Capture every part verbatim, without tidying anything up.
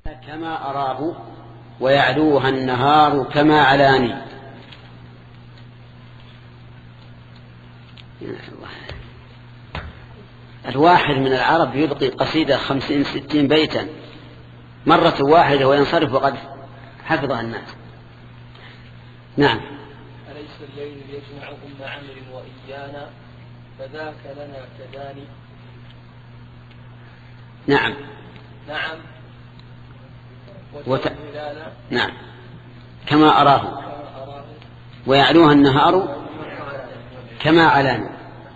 كما أراه ويعلوها النهار كما علاني. الواحد من العرب يلقي قصيدة خمسين ستين بيتا مرة واحدة وينصرف وقد حفظها الناس. نعم. أليس الليل يجمع أم عمرو وإيانا فذاك لنا كداني. نعم. نعم. وت... نعم كما أراه ويعلوها النهار كما علاني.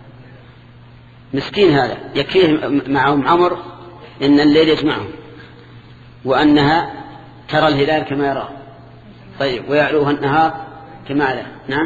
مسكين هذا يكفيه معهم عمر إن الليل يجمعهم وأنها ترى الهلال كما يراه. طيب ويعلوها النهار كما علاني. نعم.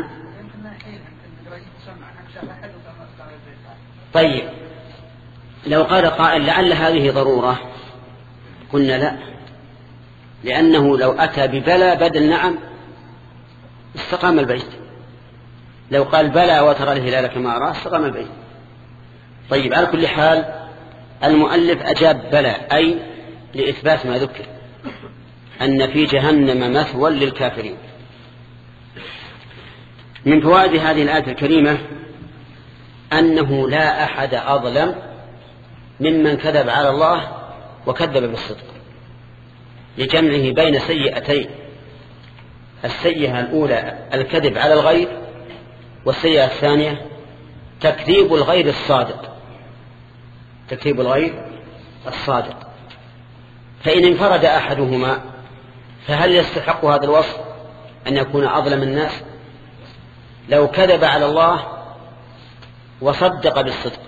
طيب لو قال قائل لعل هذه ضرورة قلنا لا، لأنه لو أتى ببلا بدل نعم استقام البيت. لو قال بلى وترى الهلال كما أراه استقام البيت. طيب على كل حال المؤلف أجاب بلى أي لإثبات ما ذكر أن في جهنم مثوى للكافرين. من فوائد هذه الآية الكريمة أنه لا أحد أظلم ممن كذب على الله وكذب بالصدق، لجمعه بين سيئتين: السيئة الأولى الكذب على الغير، والسيئة الثانية تكذيب الغير الصادق. تكذيب الغير الصادق. فإن انفرد أحدهما فهل يستحق هذا الوصف أن يكون أظلم الناس؟ لو كذب على الله وصدق بالصدق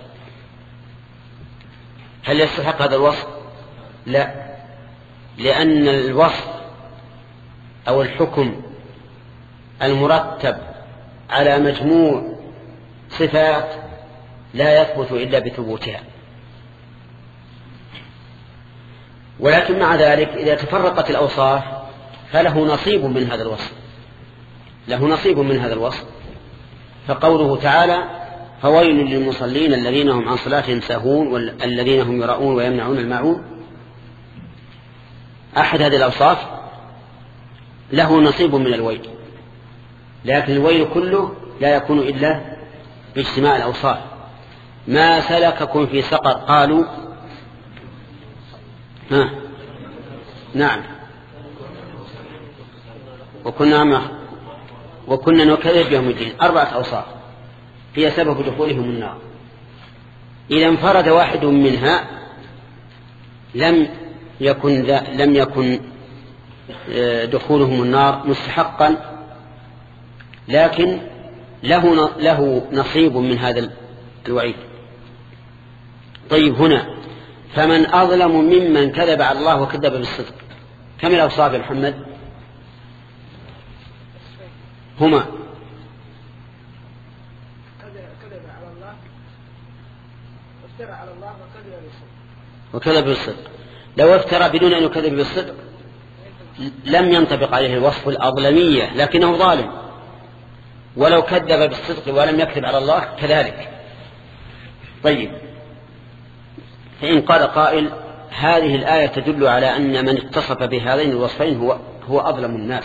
هل يستحق هذا الوصف؟ لا، لأن الوصف أو الحكم المرتب على مجموع صفات لا يثبت إلا بثبوتها. ولكن مع ذلك إذا تفرقت الأوصاف فله نصيب من هذا الوصف، له نصيب من هذا الوصف. فقوله تعالى: فويل للمصلين الذين هم عن صلاتهم ساهون والذين هم يراءون ويمنعون الماعون. أحد هذه الأوصاف له نصيب من الويل، لكن الويل كله لا يكون إلا باجتماع الأوصاف. ما سلككم في سقر؟ قالوا ها نعم وكنا ما وكنا نكذب بيوم الدين. أربعة أوصاف هي سبب دخولهم النار. إذا انفرد واحد منها لم يكن لم يكن دخولهم النار مستحقا، لكن له له نصيب من هذا الوعيد. طيب هنا فمن أظلم ممن كذب على الله وكذب بالصدق. كم الأوصاف يا محمد؟ هما كذب على الله وافترى على الله وكذب بالصدق. وكذب بالصدق. لو افترى بدون أن يكذب بالصدق لم ينطبق عليه الوصف الأظلمية، لكنه ظالم. ولو كذب بالصدق ولم يكذب على الله كذلك. طيب فإن قال قائل: هذه الآية تدل على أن من اتصف بهذين الوصفين هو هو أظلم الناس،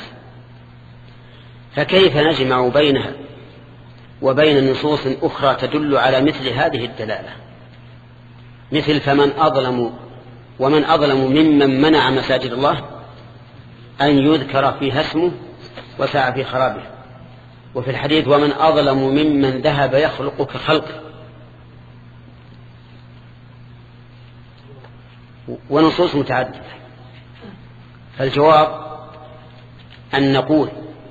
فكيف نجمع بينها وبين نصوص أخرى تدل على مثل هذه الدلالة، مثل فمن أظلم ومن أظلم ممن منع مساجد الله أن يذكر فيها اسمه وسعى في خرابه، وفي الحديث: ومن أظلم ممن ذهب يخلق كخلقه. ونصوص متعددة. فالجواب أن نقول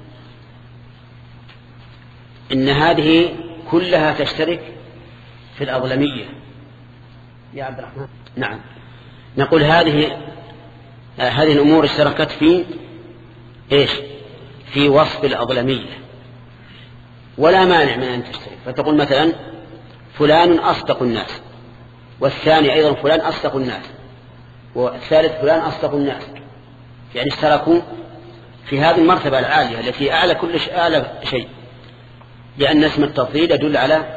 إن هذه كلها تشترك في الأظلمية. يا عبد الرحمن. نعم، نقول هذه هذه الأمور اشتركت في إيش؟ في وصف الأظلمية، ولا مانع من أن تشترك. فتقول مثلا: فلان أصدق الناس، والثاني أيضا فلان أصدق الناس، والثالث فلان أصدق الناس. يعني اشتركوا في هذه المرتبة العالية التي أعلى كل شيء، أعلى شيء، لأن اسم التفضيل يدل على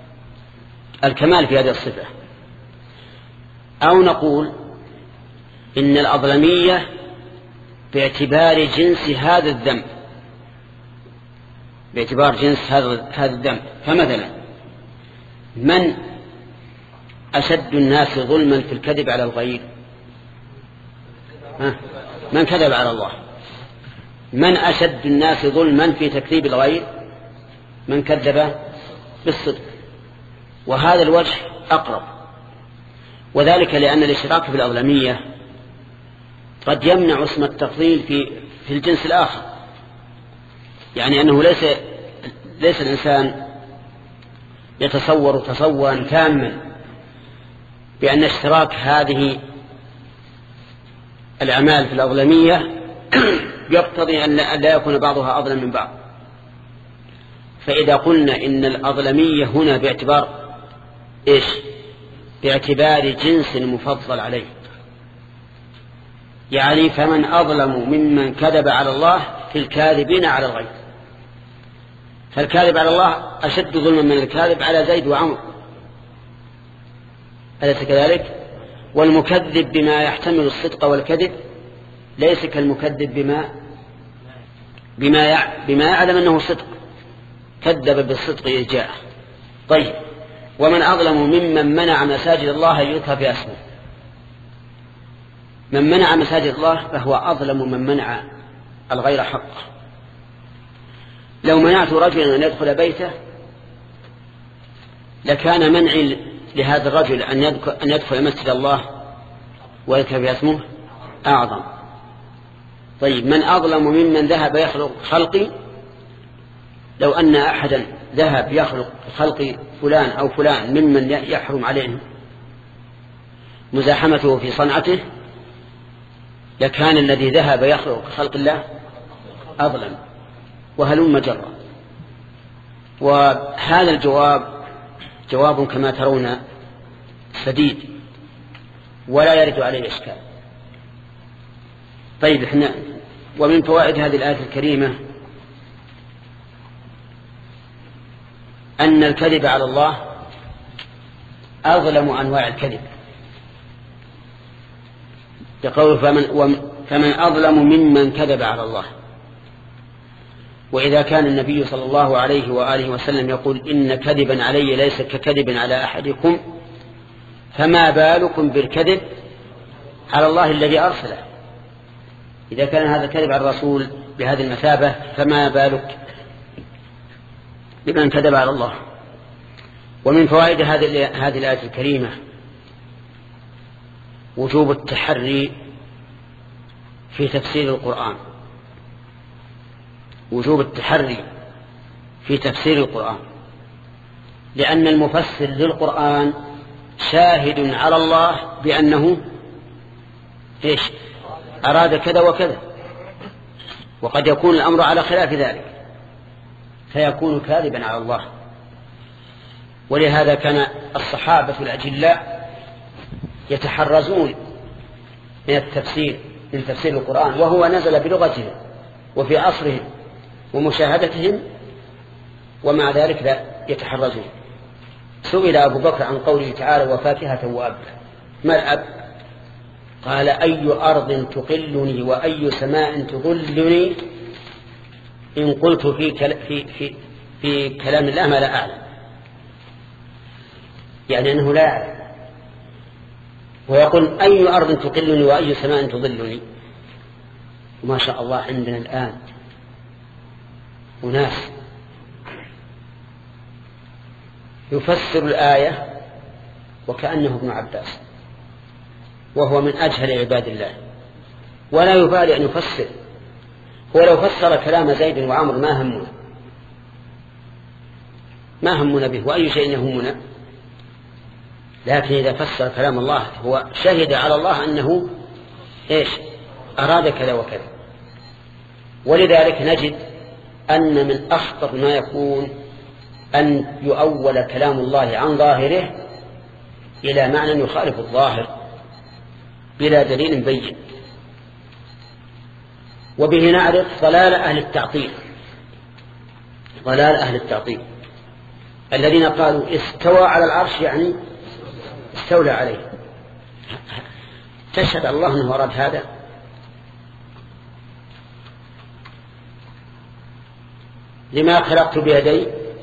الكمال في هذه الصفة. أو نقول إن الأظلمية باعتبار جنس هذا الذنب، باعتبار جنس هذا هذا الذنب. فمثلا من أشد الناس ظلما في الكذب على الغير؟ من كذب على الله. من أشد الناس ظلما في تكذيب الغير؟ من كذب بالصدق. وهذا الوجه أقرب، وذلك لأن الاشتراك في الأظلمية قد يمنع اسم التفضيل في في الجنس الآخر، يعني أنه ليس ليس الإنسان يتصور تصورا تاما بأن اشتراك هذه الأعمال في الأظلمية يقتضي أن لا يكون بعضها أظلم من بعض. فإذا قلنا إن الأظلمية هنا باعتبار إيش؟ باعتبار جنس المفضل عليه، يعني فمن أظلم ممن كذب على الله في الكاذبين على الغير. فالكاذب على الله أشد ظلما من الكاذب على زيد وعمر، أليس كذلك؟ والمكذب بما يحتمل الصدق والكذب ليس كالمكذب بما بما بما يعلم أنه صدق، كذب بالصدق إذ جاءه. طيب، ومن أظلم ممن منع مساجد الله يذكر في اسمه. من منع مساجد الله فهو أظلم من منع الغير حقه. لو منعت رجلا أن يدخل بيته لكان منعي لهذا الرجل أن يدخل مسجد الله ويذكر في اسمه أعظم. طيب، من أظلم ممن ذهب يخلق خلقي؟ لو أن أحدا ذهب يخلق خلق فلان أو فلان ممن يحرم عليه مزاحمته في صنعته لكان الذي ذهب يخلق خلق الله أظلم، وهلم جرا. وهذا الجواب جواب كما ترون سديد ولا يرد عليه إشكال. طيب، احنا ومن فوائد هذه الآية الكريمة أن الكذب على الله أظلم أنواع الكذب، يقول فمن, فمن أظلم ممن كذب على الله. وإذا كان النبي صلى الله عليه وآله وسلم يقول إن كذبا علي ليس ككذب على أحدكم، فما بالكم بالكذب على الله الذي أرسله؟ إذا كان هذا الكذب على الرسول بهذه المثابة فما بالك بمن كذب على الله. ومن فوائد هذه الآية الكريمة وجوب التحري في تفسير القرآن، وجوب التحري في تفسير القرآن، لأن المفسر للقرآن شاهد على الله بأنه إيش؟ أراد كذا وكذا، وقد يكون الأمر على خلاف ذلك فيكون كاذبا على الله. ولهذا كان الصحابة الأجلاء يتحرزون من التفسير من تفسير القرآن وهو نزل بلغتهم وفي عصرهم ومشاهدتهم، ومع ذلك لا يتحرزون. سئل أبو بكر عن قوله تعالى وفاكهة وأبا، ما الأب؟ قال أي أرض تقلني وأي سماء تظلني إن قلت في, في, في, في كلام الله ما لا أعلم، يعني أنه لا يعلم. ويقول أي أرض تقلني وأي سماء تظلني. وما شاء الله عندنا الآن أناس يفسر الآية وكأنه ابن عباس، وهو من أجهل عباد الله ولا يبالي أن يفسر. ولو فسر كلام زيد وعمر ما همنا ما همنا به، وأي شيء يهمنا. لكن إذا فسر كلام الله هو شهد على الله أنه إيش؟ أراد كذا وكذا. ولذلك نجد أن من أخطر ما يكون أن يؤول كلام الله عن ظاهره إلى معنى يخالف الظاهر بلا دليل بين. وبه نعرف ضلال أهل التعطيل، ضلال أهل التعطيل الذين قالوا استوى على العرش يعني استولى عليه. تشهد الله أنه أراد هذا؟ لما خلقت بيدي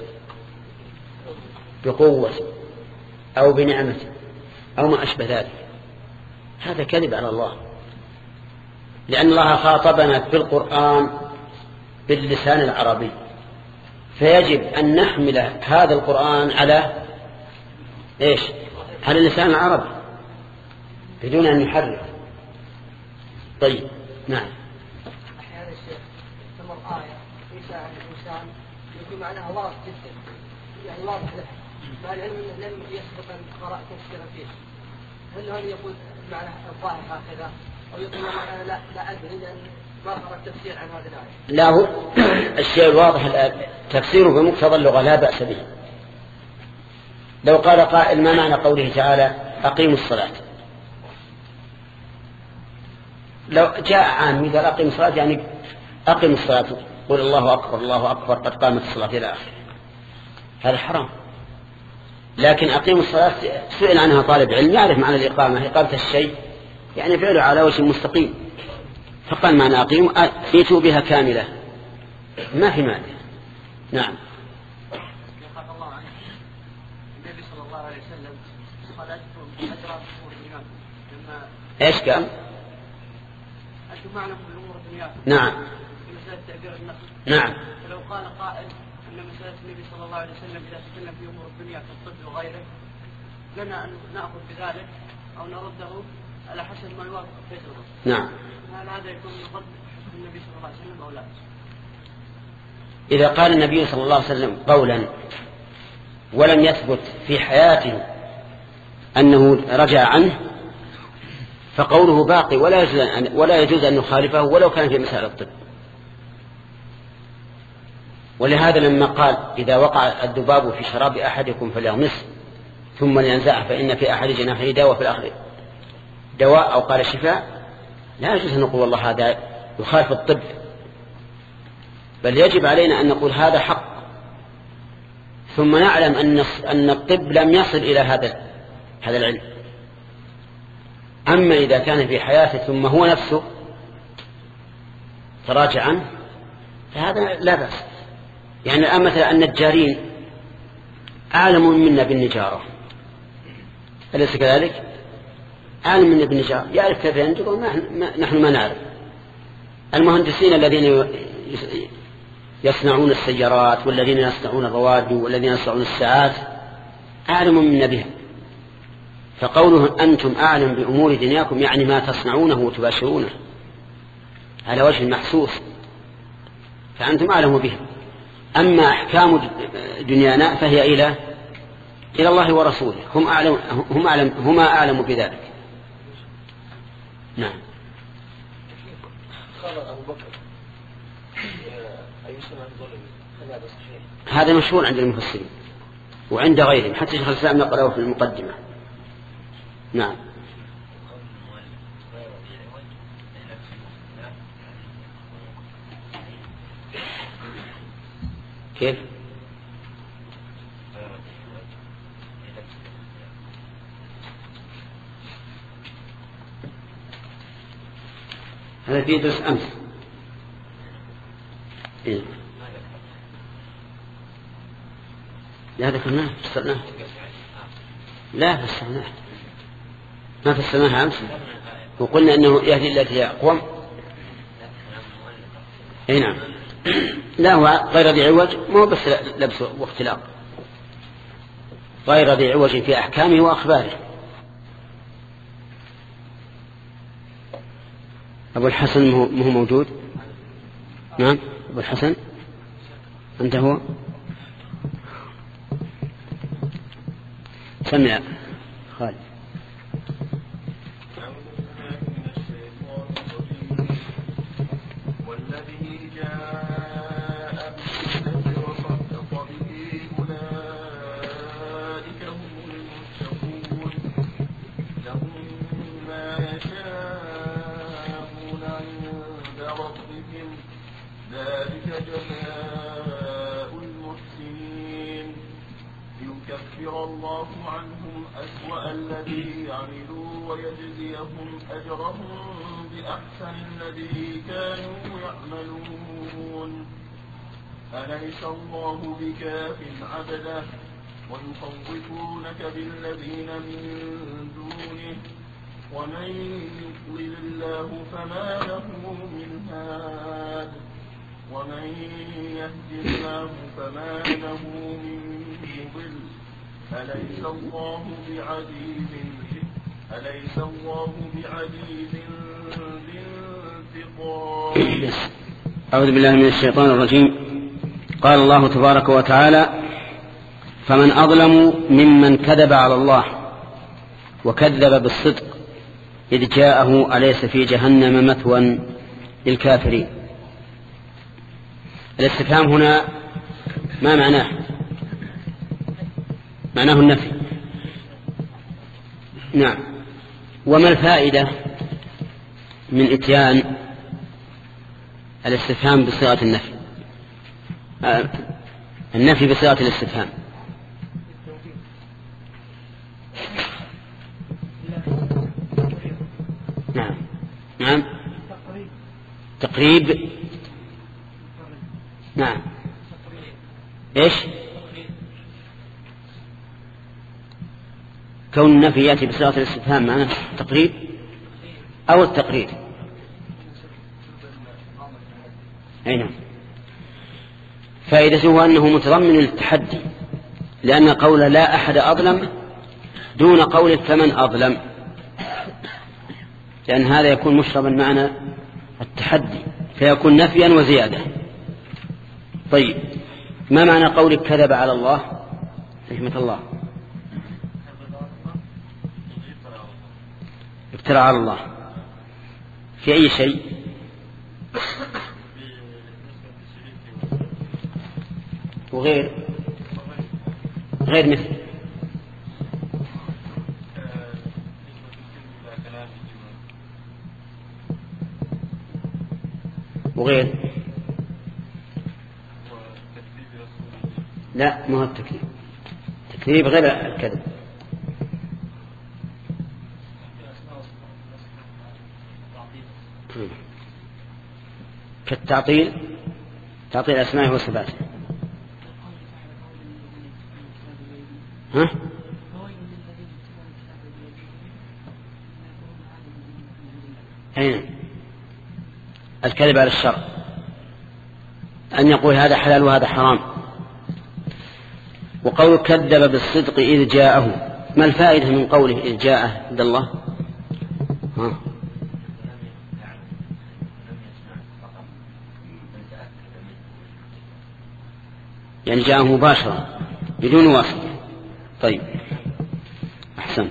بقوة أو بنعمة أو ما أشبه ذلك، هذا كذب على الله، لأن الله خاطبنا بالقرآن باللسان العربي، فيجب أن نحمل هذا القرآن على إيش؟ على اللسان العربي بدون أن نحرف. طيب نعم. أحيانا الشيخ تمر آية في ساعة الإنسان يكون معناها واضح جدا، يعني واضح له، مع العلم أنه لم يسبق أن قرأ تفسير فيه، هل هل يقول معنى الظاهر هكذا أو يقول أنا لا لا أدري لأن ما قرأ التفسير عن هذه الآية؟ لا، هو الشيء الواضح الآن تفسيره بمقتضى اللغة لا بأس به. لو قال قائل ما معنى قوله تعالى أقيموا الصلاة، لو جاء عام قال أقيموا الصلاة يعني أقيموا الصلاة، قل الله أكبر الله أكبر قد قامت الصلاة إلى آخره، هذا حرام. لكن أقيموا الصلاة سئل عنها طالب علم يعرف معنى الإقامة، إقامة الشيء يعني فعله على وجه مستقيم، فقال معنى أقيموا ائتوا بها كاملة، ما في معنى. نعم. ايش قال؟ نعم. نعم. فلو قال قائل ان مسألة النبي صلى الله عليه وسلم اذا تكلم في امور الدنيا كالطب وغيره لنا ان ناخذ بذلك او نرده على حسب ما يوافق فطرته. نعم. هل هذا يكون ضد النبي صلى الله عليه وسلم او لا؟ إذا قال النبي صلى الله عليه وسلم قولا ولم يثبت في حياته أنه رجع عنه فقوله باقي ولا يجوز أن, ولا يجوز أن نخالفه ولو كان في مسائل الطب. ولهذا لما قال إذا وقع الذباب في شراب أحدكم فليغمسه ثم لينزعه فإن في أحد جناحيه دواء وفي الآخر دواء أو قال شفاء، لا يجوز أن نقول والله هذا يخالف الطب، بل يجب علينا أن نقول هذا حق، ثم نعلم أن أن الطب لم يصل إلى هذا هذا العلم. أما إذا كان في حياته ثم هو نفسه تراجع عنه فهذا لا بأس. يعني الآن مثلا النجارين أعلم منا بالنجارة، أليس كذلك؟ أعلم منا بالنجارة، يعرف كيف ينجر ونحن ما نعرف. المهندسين الذين يصنعون السيارات والذين يصنعون الروادي والذين يصنعون الساعات أعلم منا بها، فقوله أنتم أعلم بأمور دنياكم يعني ما تصنعونه وتباشرونه على وجه المحسوس، فأنتم أعلم بها. أما أحكام دنيانا فهي إلى إلى الله ورسوله، هم أعلم هم أعلم هما أعلم بذلك. نعم. قال أبو بكر أي سنة ظلم هذا صحيح؟ هذا مشهور عند المفسرين وعند غيرهم، حتى شيخ الإسلام نقله في المقدمة. نعم. كيف؟ هذا في درس أمس. إيه؟ لا ذكرناه فسرناه. لا فسرناه ما فسرناها أمس، وقلنا أنه يهدي التي هي أقوم. أي نعم. لا هو غير ذي عوج، ما هو بس لبس واختلاط، غير ذي عوج في أحكامه وأخباره. أبو الحسن مو موجود؟ نعم أبو الحسن أنت هو؟ سمع خالد. والذي جاء بالحسنة وصدق به أولئك هم المتقون لهم ما يشاءون عند ربهم ذلك جزاء المحسنين يكفر ليكفر الله عنهم أسوأ الذي عملوا ويجزيهم أجرهم بأحسن الذي كانوا يعملون. أليس الله بكاف عبده ويخوفونك بالذين من دونه ومن يضلل الله فما له من هاد ومن يهد الله فما له من مضل. أليس الله بعزيز أليس الله بعزيز ذي انتقام. أعوذ بالله من الشيطان الرجيم. قال الله تبارك وتعالى: فمن أظلم ممن كذب على الله وكذب بالصدق إذ جاءه أليس في جهنم مثوى للكافرين. الاستفهام هنا ما معناه؟ معناه النفي. نعم. وما الفائدة من إتيان الاستفهام بصيغة النفي؟ آه النفي بصيغة الاستفهام. نعم نعم تقريب. نعم ايش؟ كون النفي يأتي بصيغة الاستفهام معناه تقريب أو التقرير. أي نعم. فائدته أنه متضمن للتحدي، لأن قول لا أحد أظلم دون قول فمن أظلم، لأن هذا يكون مشربا معنى التحدي فيكون نفيا وزيادة. طيب، ما معنى قولك كذب على الله؟ رحمة الله. افترى على الله في أي شيء؟ وغير غير مثل وغير لا ما هو التكذيب. التكذيب غير الكذب. كالتعطيل، تعطيل أسمائه وصفاته. ها؟ أين؟ الكذب على الشرع، أن يقول هذا حلال وهذا حرام. وقول كذب بالصدق إذ جاءه، ما الفائدة من قوله إذ جاءه عند الله؟ ها؟ يعني جاءه مباشرة بدون واسطة. طيب أحسن.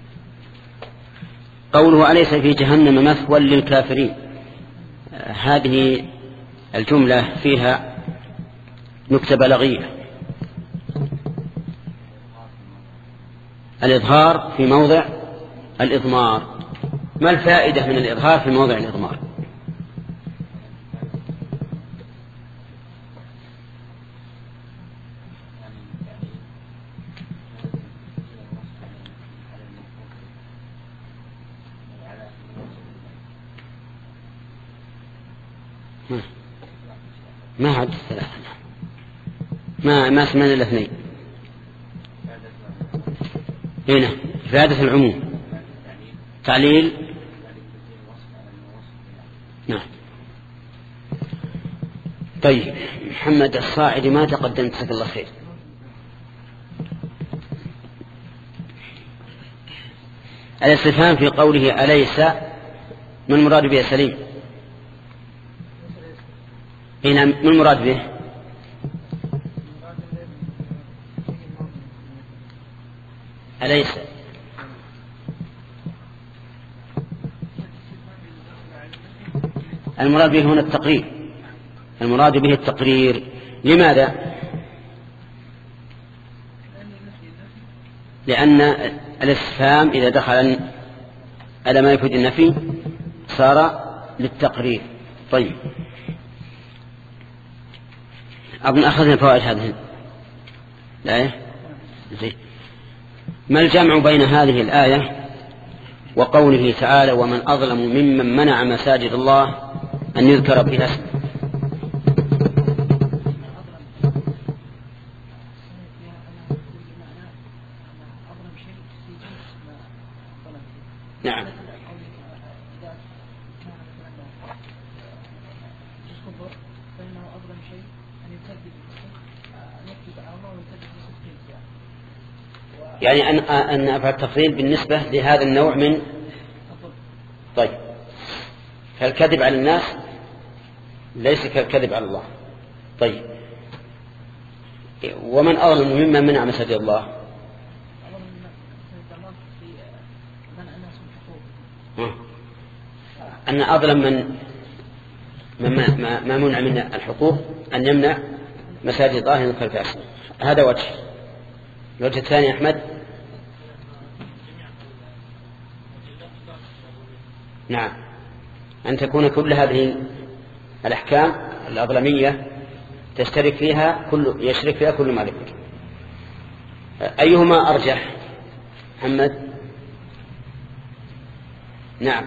قوله أليس في جهنم مثوى للكافرين، هذه الجملة فيها نكتة بلاغية. الإظهار في موضع الإضمار. ما الفائدة من الإظهار في موضع الإضمار؟ ما عد الثلاثة، ما ما سمعنا الاثنين. هنا إفادة العموم، تعليل. نعم. طيب، محمد الصاعدي ما تقدمت، جزاك الله خير. الاستفهام في قوله أليس من المراد به سليم؟ هنا من المراد به؟ أليس المراد به هنا التقرير؟ المراد به التقرير. لماذا؟ لأن الاستفهام إذا دخل على ما يفيد النفي صار للتقرير. طيب، أظن أخذنا فوائد هذه لا زين. ما الجمع بين هذه الآية وقوله تعالى ومن أظلم ممن منع مساجد الله أن يذكر فيها اسمه؟ نعم. يعني أن أن أفعل التفضيل بالنسبة لهذا النوع من طيب فالكذب على الناس ليس كالكذب على الله. طيب ومن أظلم ممن منع مساجد الله؟ أن أظلم من ما ما منع من الحقوق أن يمنع مساجد الله يذكر فيها اسمه. هذا وجه. الوجه الثاني أحمد. نعم أن تكون كل هذه الأحكام الأظلمية تشترك فيها كل يشرك فيها كل ما ذكر. أيهما أرجح محمد؟ نعم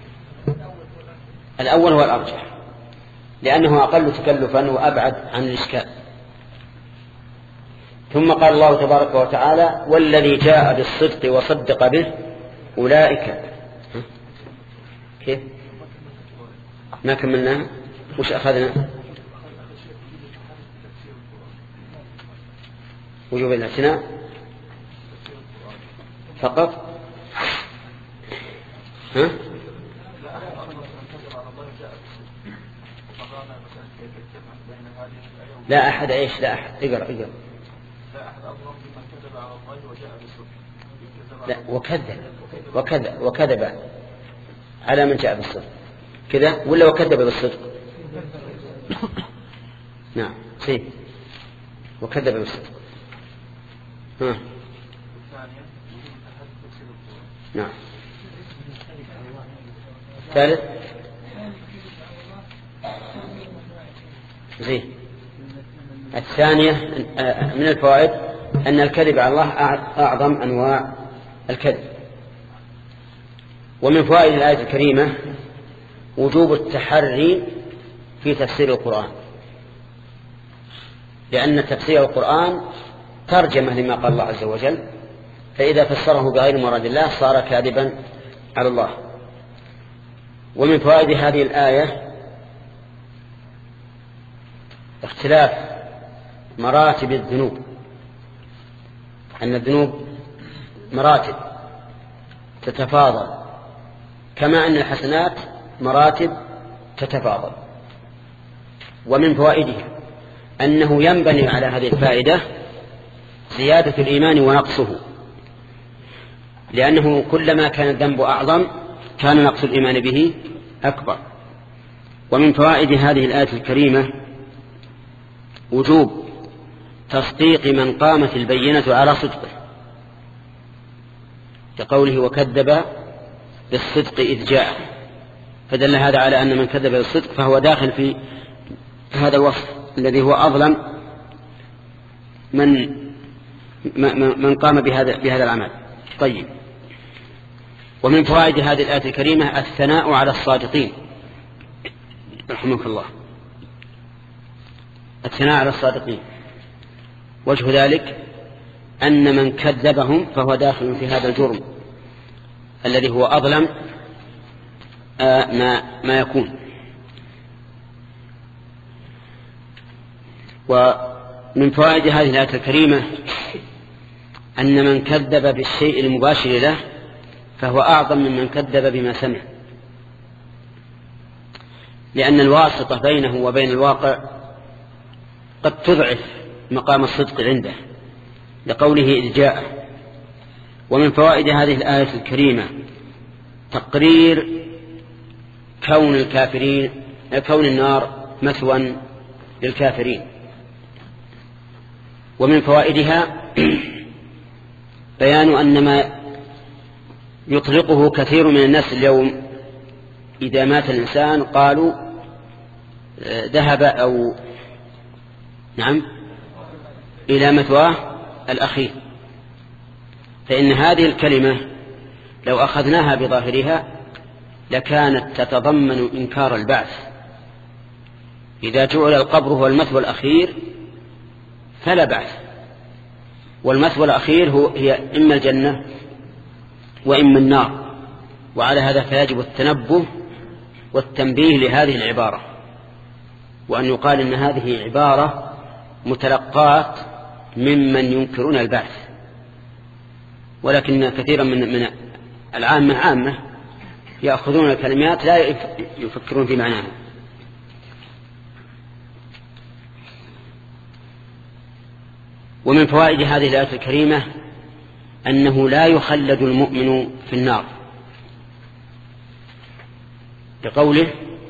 الأول هو الأرجح لأنه أقل تكلفا وأبعد عن الإشكال. ثم قال الله تبارك وتعالى والذي جاء بالصدق وصدق به أولئك. كيف ما كملنا وش أخذنا؟ وجوب الاعتناء فقط. ها؟ لا أحد إيش لا أحد اقرأ اقرأ. لا أحد أظلم ممن كذب على الله وجاء بالصدق. لا وكذب وكذب وكذب على من جاء بالصدق كذا ولا وكذب بالصدق؟ نعم سي وكذب بالصدق. ها نعم. ثالث زين. الثانية من الفوائد أن الكذب على الله أعظم أنواع الكذب. ومن فوائد الآية الكريمة وجوب التحري في تفسير القرآن لأن تفسير القرآن ترجمة لما قال الله عز وجل فإذا فسره بغير مراد الله صار كاذبا على الله. ومن فوائد هذه الآية اختلاف مراتب الذنوب أن الذنوب مراتب تتفاضل كما أن الحسنات مراتب تتفاضل. ومن فوائدها أنه ينبني على هذه الفائدة زيادة الإيمان ونقصه لأنه كلما كان الذنب أعظم كان نقص الإيمان به أكبر. ومن فوائد هذه الآية الكريمة وجوب تصديق من قامت البينة على صدقه كقوله وكذب بالصدق إذ جاء فدل هذا على أن من كذب بالصدق فهو داخل في هذا الوصف الذي هو أظلم من من قام بهذا بهذا العمل. طيب ومن فوائد هذه الآية الكريمة الثناء على الصادقين رحمك الله. الثناء على الصادقين وجه ذلك أن من كذبهم فهو داخل في هذا الجرم الذي هو أظلم ما ما يكون. ومن فوائد هذه الآية الكريمة أن من كذب بالشيء المباشر له فهو أعظم ممن كذب بما سمع لأن الواسطة بينه وبين الواقع قد تضعف مقام الصدق عنده لقوله إذ جاء. ومن فوائد هذه الآية الكريمة تقرير كون الكافرين كون النار مثوى للكافرين. ومن فوائدها بيان أن ما يطلقه كثير من الناس اليوم إذا مات الإنسان قالوا ذهب أو نعم إلى مثواه الأخير فإن هذه الكلمة لو أخذناها بظاهرها لكانت تتضمن إنكار البعث. إذا جعل القبر هو المثوى الأخير فلا بعث، والمثوى الأخير هو هي إما الجنة وإما النار. وعلى هذا فيجب التنبه والتنبيه لهذه العبارة، وأن يقال إن هذه عبارة متلقاة ممن ينكرون البعث، ولكن كثيرا من من العامة عامة يأخذون الكلمات لا يفكرون في معناها. ومن فوائد هذه الآية الكريمة أنه لا يخلد المؤمن في النار، لقوله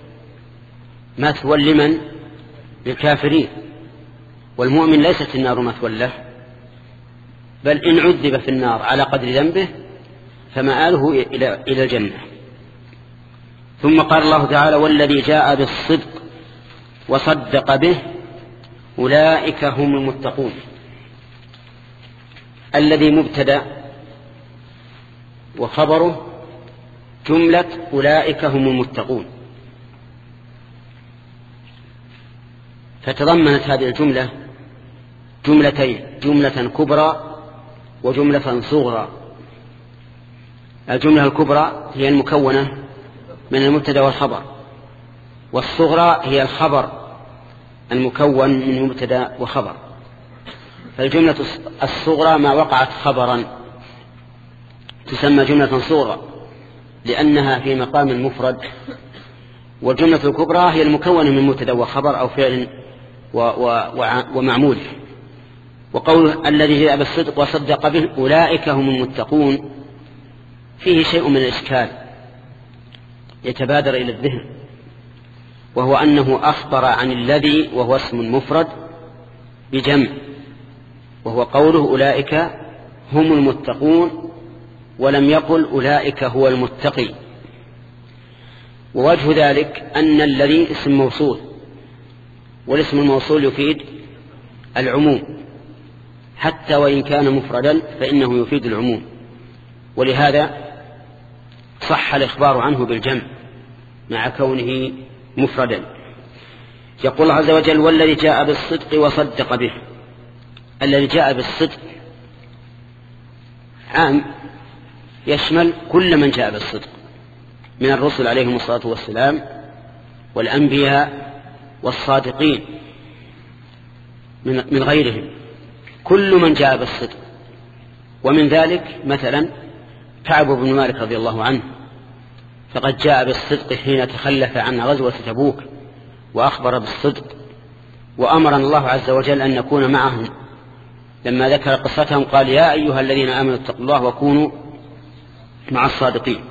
مثوى لمن؟ للكافرين، والمؤمن ليست النار مثوى له، بل إن عذب في النار على قدر ذنبه فمآله إلى الجنة. ثم قال الله تعالى والذي جاء بالصدق وصدق به أولئك هم المتقون. الذي مبتدأ وخبره جملة أولئك هم المتقون، فتضمنت هذه الجملة جملتين، جملة كبرى وجملة صغرى. الجملة الكبرى هي المكونة من المبتدأ والخبر، والصغرى هي الخبر المكون من مبتدأ وخبر. فالجملة الصغرى ما وقعت خبرا تسمى جملة صغرى لأنها في مقام المفرد، والجملة الكبرى هي المكونة من مبتدأ وخبر أو فعل ومعمول. وقول الذي جاء بالصدق وصدق به أولئك هم المتقون فيه شيء من الإشكال يتبادر إلى الذهن، وهو أنه أخبر عن الذي وهو اسم مفرد بجمع، وهو قوله أولئك هم المتقون، ولم يقل أولئك هو المتقي. ووجه ذلك أن الذي اسم موصول، والاسم الموصول يفيد العموم، حتى وإن كان مفردا فإنه يفيد العموم، ولهذا صح الإخبار عنه بالجمع مع كونه مفردا. يقول الله عز وجل والذي جاء بالصدق وصدق به. الذي جاء بالصدق عام يشمل كل من جاء بالصدق من الرسل عليهم الصلاة والسلام والأنبياء والصادقين من غيرهم، كل من جاء بالصدق. ومن ذلك مثلا كعب بن مالك رضي الله عنه، فقد جاء بالصدق حين تخلف عن غزوة تبوك وأخبر بالصدق، وأمرنا الله عز وجل أن نكون معهم. لما ذكر قصتهم قال يا أيها الذين آمنوا اتقوا الله وكونوا مع الصادقين.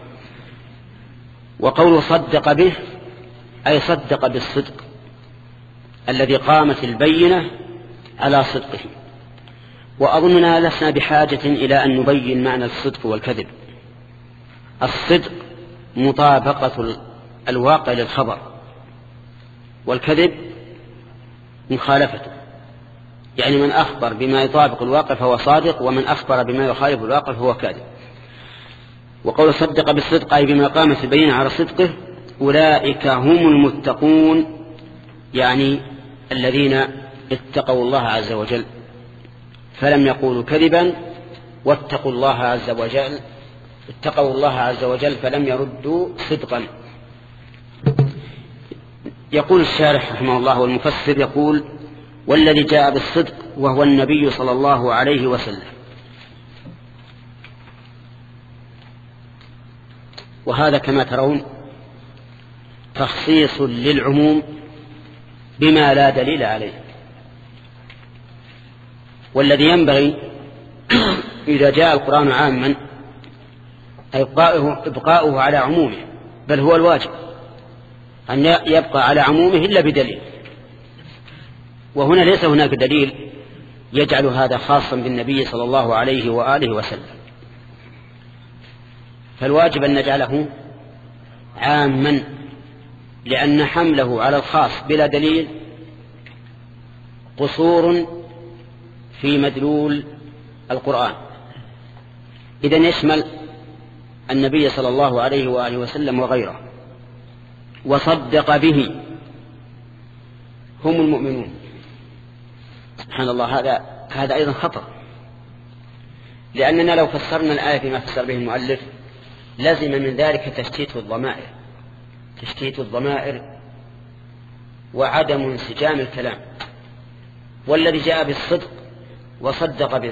وقوله صدق به أي صدق بالصدق الذي قامت البينة على صدقه. وأظننا لسنا بحاجة إلى أن نبين معنى الصدق والكذب. الصدق مطابقة الواقع للخبر، والكذب مخالفته، يعني من أخبر بما يطابق الواقع فهو صادق، ومن أخبر بما يخالف الواقع فهو كاذب. وقول صدق بالصدق أي بما قامت البينة على صدقه. أولئك هم المتقون، يعني الذين اتقوا الله عز وجل فلم يقولوا كذبا، واتقوا الله عز وجل اتقوا الله عز وجل فلم يردوا صدقا. يقول الشارح رحمه الله والمفسر يقول والذي جاء بالصدق وهو النبي صلى الله عليه وسلم. وهذا كما ترون تخصيص للعموم بما لا دليل عليه. والذي ينبغي إذا جاء القرآن عاما إبقاؤه, إبقاؤه على عمومه، بل هو الواجب أن يبقى على عمومه إلا بدليل. وهنا ليس هناك دليل يجعل هذا خاصا بالنبي صلى الله عليه وآله وسلم، فالواجب أن نجعله عاما، لأن حمله على الخاص بلا دليل قصور في مدلول القرآن. إذن يشمل النبي صلى الله عليه وآله وسلم وغيره. وصدق به هم المؤمنون. سبحان الله، هذا هذا أيضا خطر، لأننا لو فسرنا الآية بما فسر به المؤلف لازم من ذلك تشتيت الضمائر تشتيت الضمائر وعدم انسجام الكلام. والذي جاء بالصدق وصدق به،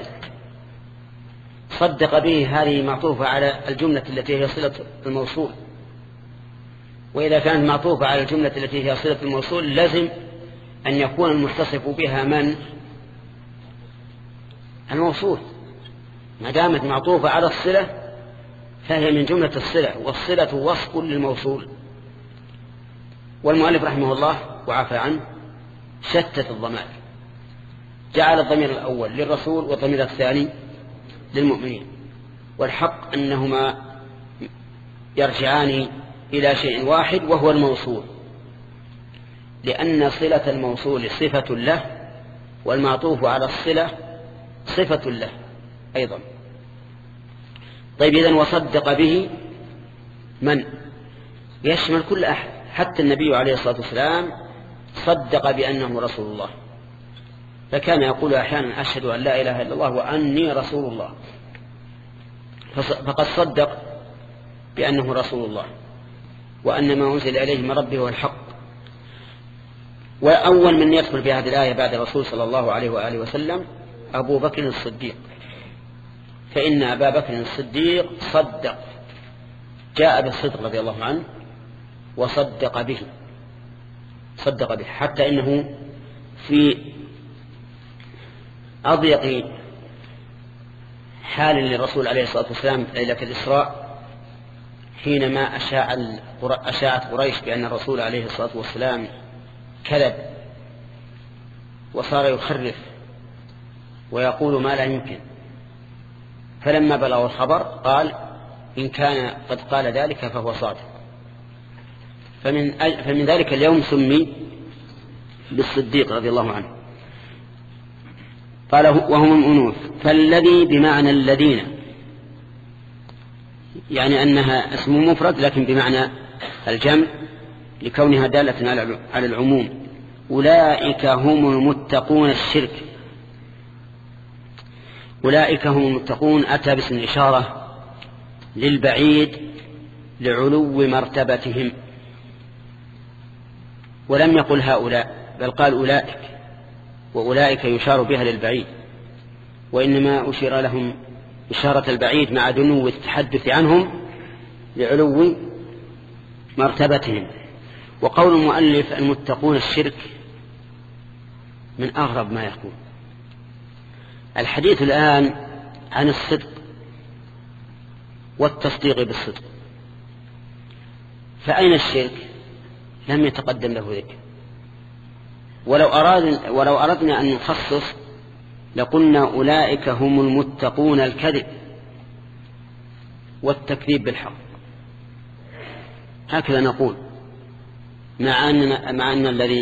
صدق به هذه معطوفة على الجملة التي هي صلة الموصول، وإذا كانت معطوفة على الجملة التي هي صلة الموصول لازم أن يكون المتصف بها من؟ الموصول. ما دامت معطوفة على الصلة فهي من جملة الصلة، والصلة وصف للموصول. والمؤلف رحمه الله وعفى عنه شتت الضمائر، جعل الضمير الأول للرسول والضمير الثاني للمؤمنين، والحق أنهما يرجعان إلى شيء واحد وهو الموصول، لأن صلة الموصول صفة له، والمعطوف على الصلة صفة له أيضا. طيب، إذن وصدق به من؟ يشمل كل أحد، حتى النبي عليه الصلاة والسلام صدق بأنه رسول الله، فكان يقول أحيانا أشهد أن لا إله إلا الله وأني رسول الله، فقد صدق بأنه رسول الله وأن ما أنزل إليه من ربه هو الحق. وأول من يدخل في هذه الآية بعد الرسول صلى الله عليه وآله وسلم أبو بكر الصديق، فإن أبا بكر الصديق صدق، جاء بالصدق رضي الله عنه وصدق به صدق به حتى إنه في أضيق حال للرسول عليه الصلاة والسلام ليلة الإسراء، حينما أشاع أشاعت قريش بأن الرسول عليه الصلاة والسلام كذب وصار يخرف ويقول ما لا يمكن، فلما بلغ الخبر قال إن كان قد قال ذلك فهو صادق. فمن, فمن ذلك اليوم سمي بالصديق رضي الله عنه. قال وهم المؤمنون، فالذي بمعنى الذين، يعني أنها اسم مفرد لكن بمعنى الجمع لكونها دالة على العموم. أولئك هم المتقون الشرك، أولئك هم المتقون أتى باسم إشارة للبعيد لعلو مرتبتهم، ولم يقل هؤلاء بل قال أولئك، وأولئك يشار بها للبعيد، وإنما أشير لهم إشارة البعيد مع دنو التحدث عنهم لعلو مرتبتهم. وقول المؤلف المتقون الشرك من أغرب ما يكون. الحديث الآن عن الصدق والتصديق بالصدق، فأين الشرك؟ لم يتقدم له ذكر. ولو, أراد ولو أردنا أن نخصص لقلنا أولئك هم المتقون الكذب والتكذيب بالحق، هكذا نقول، مع أن, مع أن الذي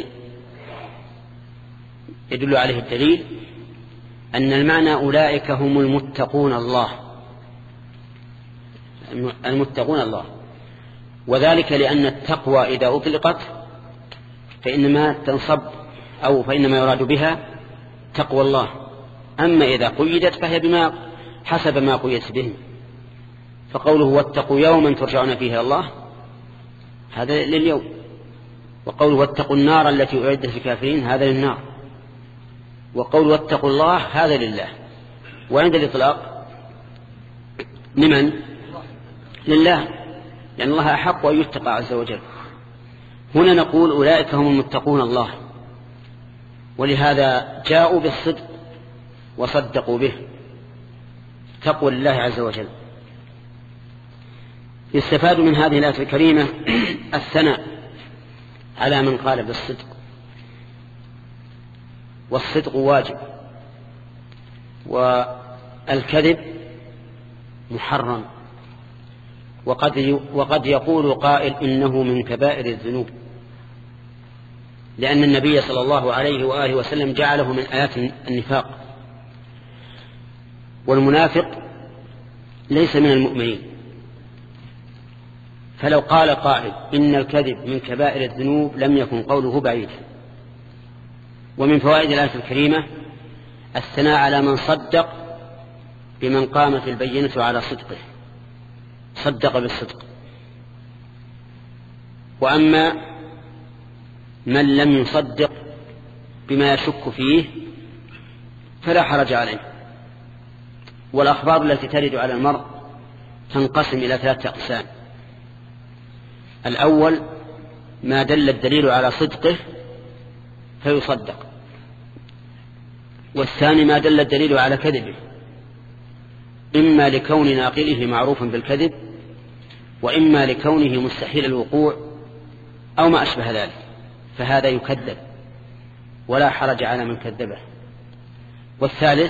يدل عليه الدليل أن المعنى أولئك هم المتقون الله، المتقون الله، وذلك لأن التقوى إذا أطلقت فإنما تنصب أو فإنما يراد بها تقوى الله، أما إذا قيدت فهي بما حسب ما قيدت به. فقوله واتقوا يوما ترجعون فيه الله هذا لليوم، وقوله واتقوا النار التي أعدت للكافرين هذا للنار، وقوله واتقوا الله هذا لله. وعند الإطلاق لمن؟ لله، لأن الله أحق أن يتقى عز وجل. هنا نقول أولئك هم المتقون الله، ولهذا جاءوا بالصدق وصدقوا به، تقوى لله عز وجل. يستفاد من هذه الآية الكريمة الثناء على من قال بالصدق، والصدق واجب، والكذب محرم، وقد وقد يقول قائل إنه من كبائر الذنوب، لأن النبي صلى الله عليه وآله وسلم جعله من آيات النفاق. والمنافق ليس من المؤمنين. فلو قال قائل إن الكذب من كبائر الذنوب لم يكن قوله بعيدا. ومن فوائد الآية الكريمة الثناء على من صدق بمن قامت البينة على صدقه، صدق بالصدق. وأما من لم يصدق بما يشك فيه فلا حرج عليه. والأخبار التي ترد على المرء تنقسم إلى ثلاثة أقسام: الأول ما دل الدليل على صدقه فيصدق، والثاني ما دل الدليل على كذبه، إما لكون ناقله معروفا بالكذب، وإما لكونه مستحيل الوقوع أو ما أشبه ذلك، فهذا يكذب ولا حرج على من كذبه. والثالث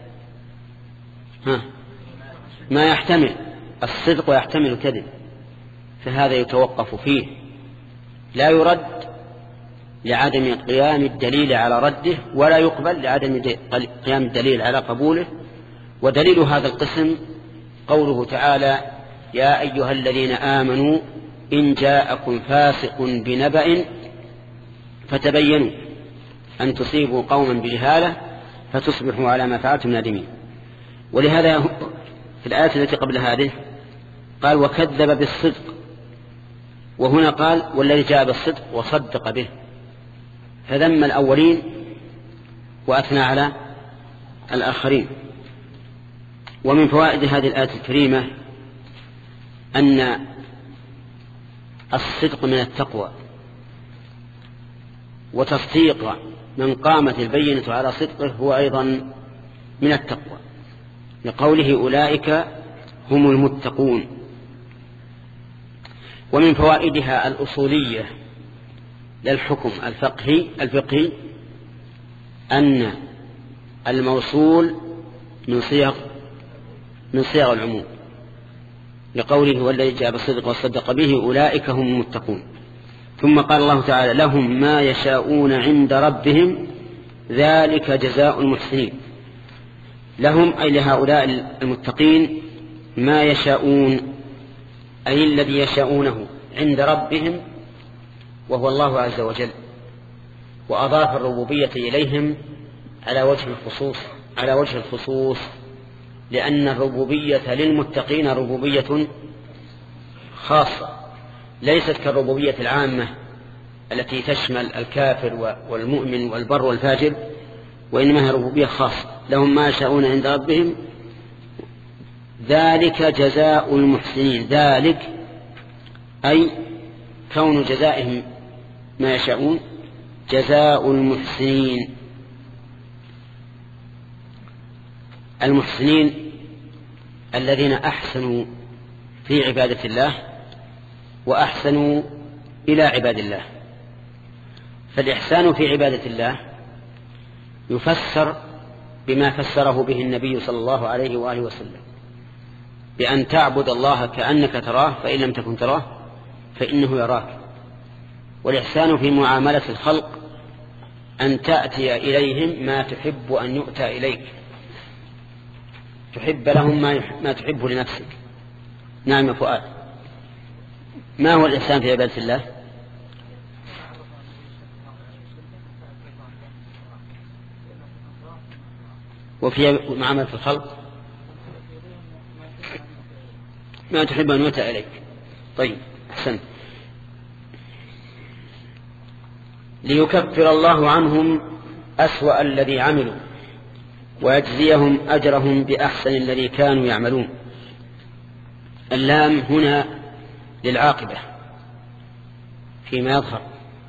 ها ما يحتمل الصدق ويحتمل الكذب، فهذا يتوقف فيه، لا يرد لعدم قيام الدليل على رده، ولا يقبل لعدم قيام الدليل على قبوله. ودليل هذا القسم قوله تعالى: يا أيها الذين آمنوا إن جاءكم فاسق بنبأ فتبينوا أن تصيبوا قوما بجهالة فتصبحوا على ما فعلتم نادمين. ولهذا في الآية التي قبل هذه قال: وكذب بالصدق، وهنا قال: والذي جاء بالصدق وصدق به، فذم الأولين وأثنى على الآخرين. ومن فوائد هذه الآية الكريمة أن الصدق من التقوى، وتصديق من قامت البينة على صدقه هو أيضا من التقوى، لقوله: أولئك هم المتقون. ومن فوائدها الأصولية للحكم الفقهي الفقهي أن الموصول من صيغ من صيغ العموم، لقوله: والذي جاء بالصدق وصدق به أولئك هم المتقون. ثم قال الله تعالى: لهم ما يشاءون عند ربهم ذلك جزاء المحسنين. لهم أي لهؤلاء المتقين ما يشاءون، أي الذي يشاءونه عند ربهم وهو الله عز وجل، وأضاف الربوبية إليهم على وجه الخصوص على وجه الخصوص لأن الربوبية للمتقين ربوبية خاصة، ليست كالربوبية العامة التي تشمل الكافر والمؤمن والبر والفاجر، وإنما هي ربوبية خاصة. لهم ما يشاءون عند ربهم ذلك جزاء المحسنين. ذلك أي كون جزائهم ما يشاءون جزاء المحسنين. المحسنين الذين أحسنوا في عبادة الله وأحسنوا إلى عباد الله. فالإحسان في عبادة الله يفسر بما فسره به النبي صلى الله عليه وآله وسلم، بأن تعبد الله كأنك تراه، فإن لم تكن تراه فإنه يراك. والإحسان في معاملة الخلق أن تأتي إليهم ما تحب أن يؤتى إليك، تحب لهم ما تحب لنفسك. نعم يا فؤاد، ما هو الإحسان في عبادة الله؟ وفي معاملة الخلق ما تحب أن يؤتى إليك. طيب أحسن. ليكفر الله عنهم أسوأ الذي عملوا ويجزيهم أجرهم بأحسن الذي كانوا يعملون. اللام هنا للعاقبة فيما يظهر،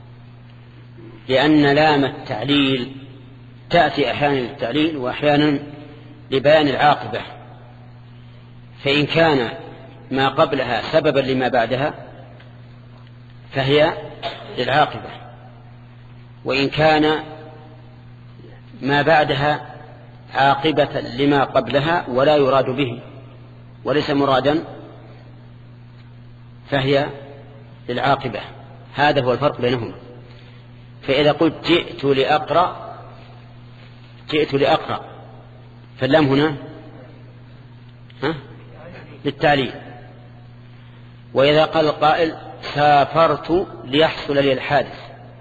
لأن لام التعليل تأتي أحيانا للتعليل وأحيانا لبيان العاقبة، فإن كان ما قبلها سببا لما بعدها فهي للعاقبة، وإن كان ما بعدها عاقبة لما قبلها ولا يراد به وليس مرادا فهي للعاقبة. هذا هو الفرق بينهما. فإذا قلت جئت لأقرأ جئت لأقرأ فاللام هنا ها للتعليل. وإذا قال القائل سافرت ليحصل لي الحادث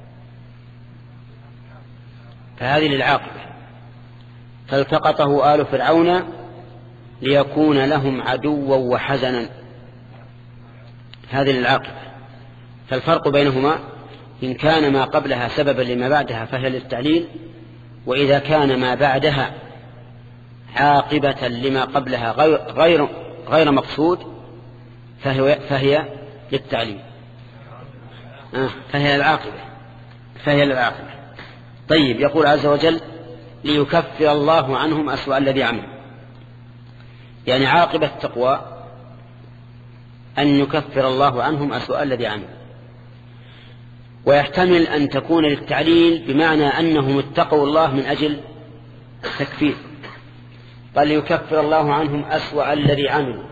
فهذه للعاقبة، فالتقطه آل فرعون ليكون لهم عدوا وحزنا، هذه للعاقبة. فالفرق بينهما إن كان ما قبلها سببا لما بعدها فهي للتعليل، وإذا كان ما بعدها عاقبة لما قبلها غير, غير, غير مقصود فهي, فهي للتعليل، آه فهي للعاقبة فهي للعاقبة. طيب، يقول عز وجل ليكفر الله عنهم أسوأ الذي عمل، يعني عاقبة التقوى أن يكفر الله عنهم أسوأ الذي عمل. ويحتمل أن تكون للتعليل بمعنى أنهم اتقوا الله من أجل التكفير، قال ليكفر الله عنهم أسوأ الذي عملوا،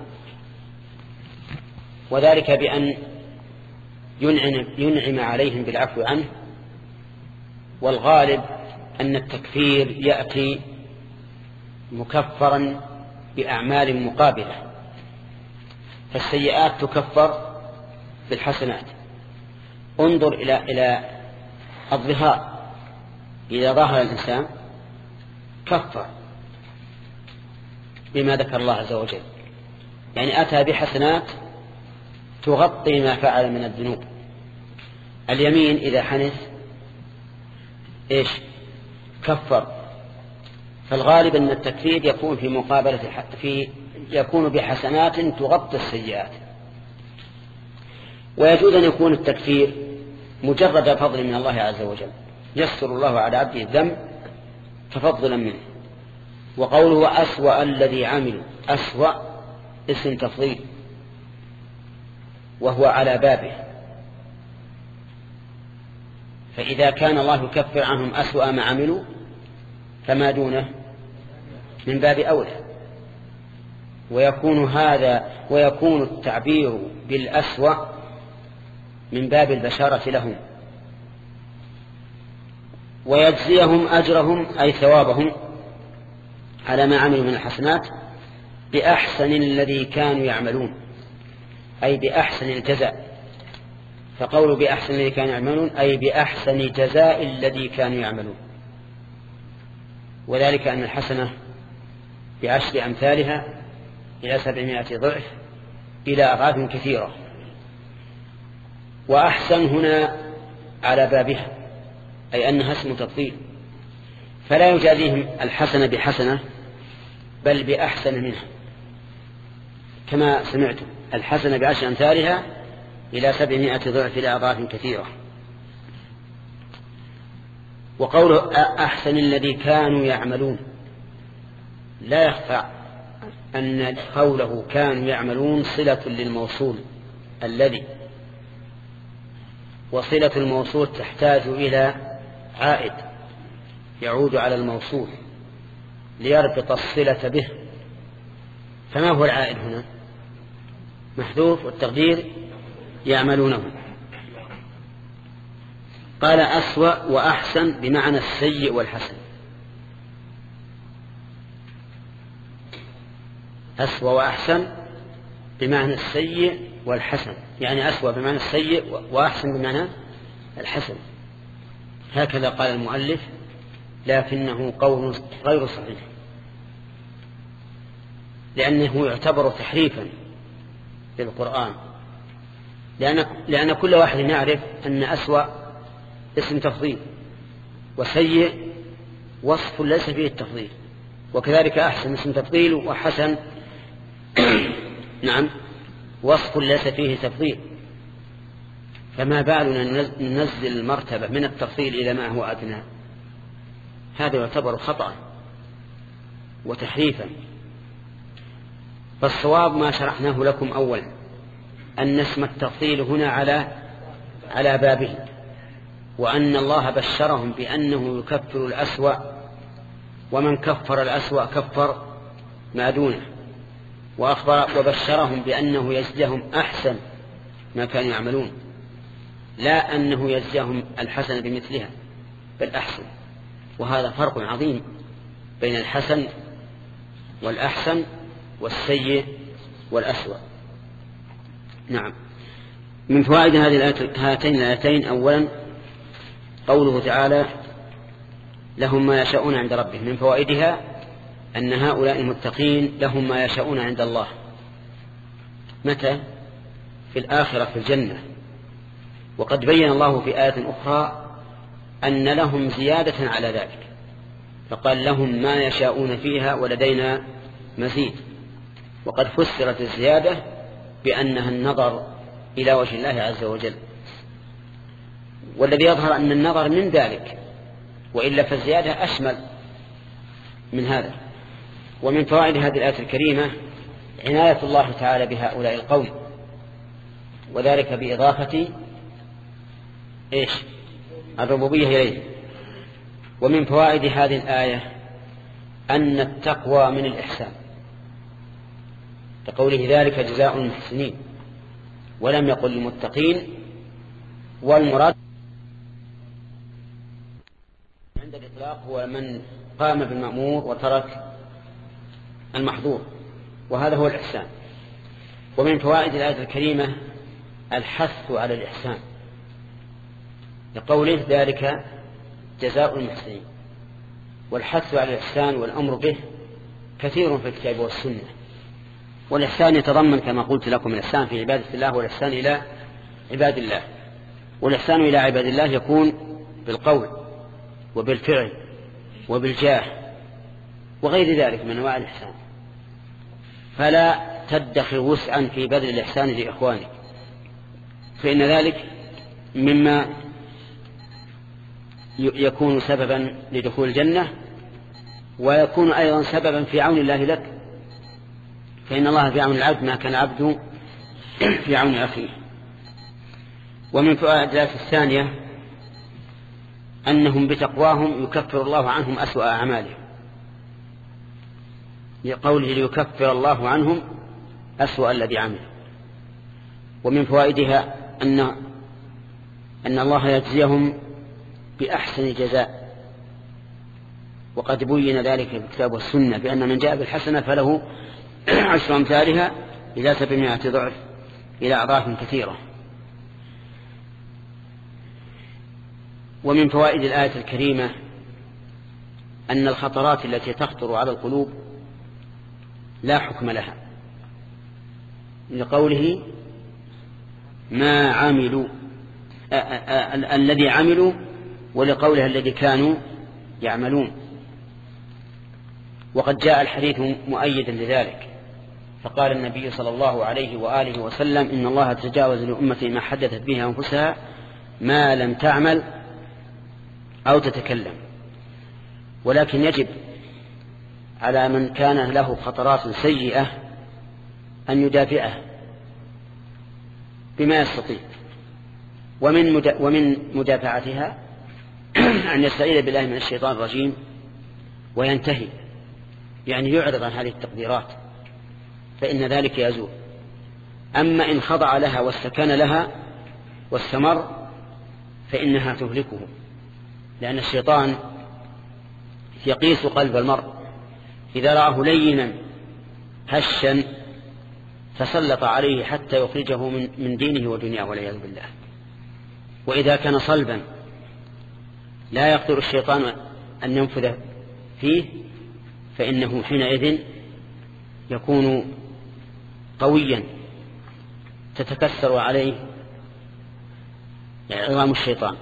وذلك بأن ينعم, ينعم عليهم بالعفو عنه. والغالب أن التكفير يأتي مكفرا بأعمال مقابلة، فالسيئات تكفر بالحسنات. انظر إلى إلى الظهار، إذا ظهر الإنسان كفر بما ذكر الله عز وجل، يعني أتى بحسنات تغطي ما فعل من الذنوب. اليمين إذا حنث إيش كفر، فالغالب أن التكفير يكون في مقابلة في يكون بحسنات تغطي السيئات. ويجوز أن يكون التكفير مجرد فضل من الله عز وجل، يسر الله على عبده الذنب تفضلا منه. وقوله أسوأ الذي عملوا، أسوأ اسم تفضيل وهو على بابه، فإذا كان الله يكفر عنهم أسوأ ما عملوا فما دونه من باب أولى. ويكون هذا ويكون التعبير بالأسوأ من باب البشارة لهم، ويجزيهم أجرهم أي ثوابهم على ما عملوا من الحسنات بأحسن الذي كانوا يعملون، أي بأحسن الجزاء. فقولوا بأحسن الذي كانوا يعملون أي بأحسن جزاء الذي كانوا يعملون، وذلك أن الحسنة بعشر أمثالها إلى سبعمائة ضعف إلى أضعاف كثيرة. وأحسن هنا على بابها، أي أنها اسم تفضيل، فلا يجازيهم الحسنة بحسنة بل بأحسن منها، كما سمعتم الحسنة بعشر أمثالها إلى سبعمائة ضعف إلى أضعاف كثيرة. وقوله أحسن الذي كانوا يعملون، لا يخفى أن قوله كانوا يعملون صلة للموصول الذي، وصلة الموصول تحتاج إلى عائد يعود على الموصول ليربط الصلة به. فما هو العائد هنا؟ محذوف، والتقدير يعملونه. قال أسوأ وأحسن بمعنى السيء والحسن. أسوأ وأحسن بمعنى السيء والحسن، يعني أسوأ بمعنى السيء وأحسن بمعنى الحسن، هكذا قال المؤلف، لكنه قول غير صحيح، لأنه يعتبر تحريفا للقرآن، لأن, لأن كل واحد يعرف أن أسوأ اسم تفضيل، وسيء وصف ليس فيه التفضيل، وكذلك أحسن اسم تفضيل، وحسن نعم وصف ليس فيه تفضيل. فما بالنا ننزل المرتبة من التفضيل إلى ما هو أدنى؟ هذا يعتبر خطأ وتحريفا. فالصواب ما شرحناه لكم أولا، أن اسم التفضيل هنا على على بابه، وأن الله بشرهم بأنه يكفر الأسوأ، ومن كفر الأسوأ كفر ما دونه، وأخبر وبشرهم بأنه يجزيهم أحسن ما كانوا يعملون، لا أنه يجزيهم الحسن بمثلها بل أحسن. وهذا فرق عظيم بين الحسن والأحسن والسيء والأسوأ. نعم. من فوائد هاتين الآيتين أولا قوله تعالى لهم ما يشاءون عند ربهم. من فوائدها أن هؤلاء المتقين لهم ما يشاءون عند الله. متى؟ في الآخرة في الجنة. وقد بين الله في آية أخرى أن لهم زيادة على ذلك، فقال لهم ما يشاءون فيها ولدينا مزيد. وقد فسرت الزيادة بأنها النظر إلى وجه الله عز وجل، والذي يظهر أن النظر من ذلك، وإلا فالزيادة أشمل من هذا. ومن فوائد هذه الآية الكريمة عناية الله تعالى بهؤلاء القوم، وذلك بإضافة إيش؟ الربوبية إليه. ومن فوائد هذه الآية أن التقوى من الإحسان، كقوله ذلك جزاء المحسنين، ولم يقل المتقين. والمراد عند الإطلاق هو من قام بالمأمور وترك المحظور، وهذا هو الإحسان. ومن فوائد الآية الكريمة الحث على الإحسان، لقوله ذلك جزاء المحسنين. والحث على الإحسان والأمر به كثير في الكتاب والسنة. والإحسان يتضمن كما قلت لكم الإحسان في عبادة الله والإحسان إلى عباد الله. والإحسان إلى عباد الله يكون بالقول وبالفعل وبالجاه وغير ذلك من أنواع الإحسان. فلا تدخر وسعا في بذل الإحسان لإخوانك، فإن ذلك مما يكون سببا لدخول الجنة، ويكون أيضا سببا في عون الله لك، فإن الله في عون العبد ما كان عبده في عون أخيه. ومن فوائد الآية الثانية أنهم بتقواهم يكفر الله عنهم أسوأ أعمالهم، لقوله ليكفر الله عنهم أسوأ الذي عمل. ومن فوائدها أن أن الله يجزيهم بأحسن جزاء، وقد بين ذلك في الكتاب والسنة بأن من جاء بالحسنة فله عشر أمثالها إلى سبعمائة ضعف إلى أضعاف كثيرة. ومن فوائد الآية الكريمة أن الخطرات التي تخطر على القلوب لا حكم لها، لقوله ما عملوا الذي عملوا، ولقولها الذي كانوا يعملون. وقد جاء الحديث مؤيدا لذلك، فقال النبي صلى الله عليه وآله وسلم إن الله تجاوز لأمتي ما حدثت به أنفسها ما لم تعمل أو تتكلم. ولكن يجب على من كان له خطرات سيئة أن يدافعها بما يستطيع، ومن ومن مدافعتها أن يستعيذ بالله من الشيطان الرجيم وينتهي، يعني يعرض عن هذه التقديرات، فإن ذلك يزول. أما إن خضع لها واستكان لها واستمر فإنها تهلكه، لأن الشيطان يقيس قلب المرء، إذا رآه لينا هشا فسلط عليه حتى يخرجه من, من دينه ودنياه والعياذ بالله. وإذا كان صلبا لا يقدر الشيطان أن ينفذ فيه فإنه حينئذ يكون قويا تتكسر عليه عظام الشيطان.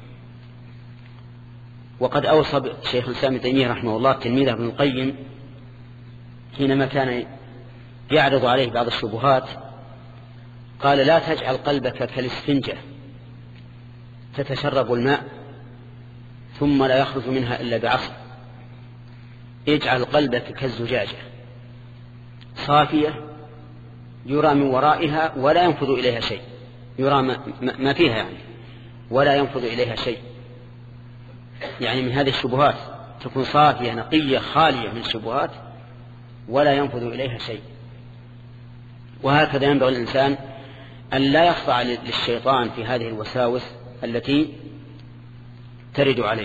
وقد أوصى شيخ الإسلام ابن تيمية رحمه الله تلميذه ابن القيم حينما كان يعرض عليه بعض الشبهات، قال لا تجعل قلبك كالاسفنجة تتشرب الماء ثم لا يخرج منها إلا بعصر، اجعل قلبك كالزجاجة صافية يرى من ورائها ولا ينفذ إليها شيء، يرى ما فيها يعني ولا ينفذ إليها شيء، يعني من هذه الشبهات تكون صافية نقية خالية من الشبهات ولا ينفذ إليها شيء. وهكذا ينبغي الإنسان أن لا يخضع للشيطان في هذه الوساوس التي ترد عليه.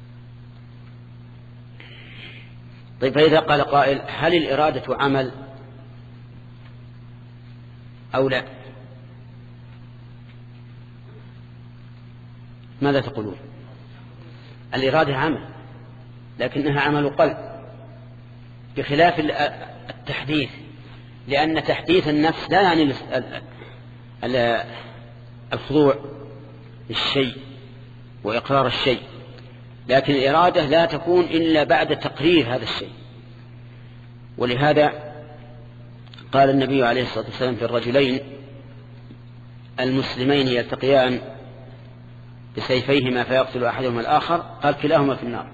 طيب، فإذا قال قائل هل الإرادة عمل أو لا؟ ماذا تقولون؟ الإرادة عمل، لكنها عمل قلب، بخلاف التحديث، لأن تحديث النفس لا يعني الخضوع للشيء وإقرار الشيء، لكن الإرادة لا تكون إلا بعد تقرير هذا الشيء. ولهذا قال النبي عليه الصلاة والسلام في الرجلين المسلمين يلتقيان بسيفيهما فيقتل أحدهما الآخر، قال كلاهما في النار.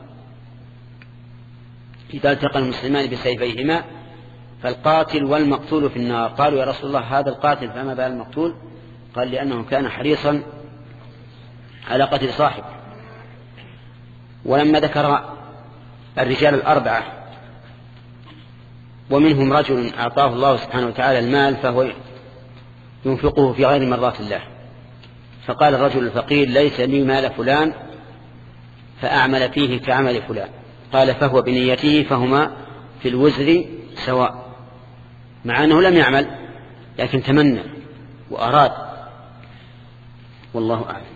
إذا التقى المسلمان بسيفيهما فالقاتل والمقتول في النار. قالوا يا رسول الله هذا القاتل فما بال المقتول؟ قال لأنه كان حريصا على قتل صاحبه. ولما ذكر الرجال الأربعة ومنهم رجل أعطاه الله سبحانه وتعالى المال فهو ينفقه في غير مرضات الله، فقال الرجل الفقير ليس لي مال فلان فأعمل فيه كعمل فلان، قال فهو بنيته فهما في الوزر سواء، مع أنه لم يعمل لكن تمنى وأراد، والله أعلم.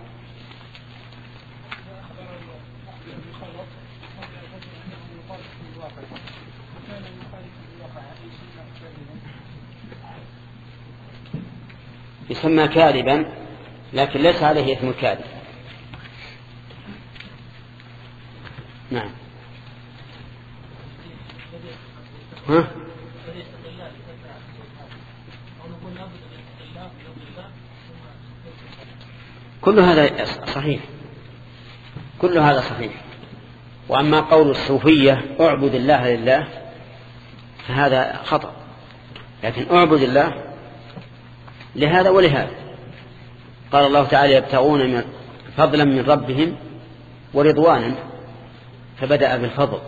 يسمى كاذبا لكن ليس عليه اسم الكاذب. نعم. ها؟ كل هذا صحيح، كل هذا صحيح. وأما قول الصوفية اعبد الله لله فهذا خطأ، لكن اعبد الله لهذا ولهذا. قال الله تعالى يبتغون من فضلا من ربهم ورضوانا، فبدأ بالفضل،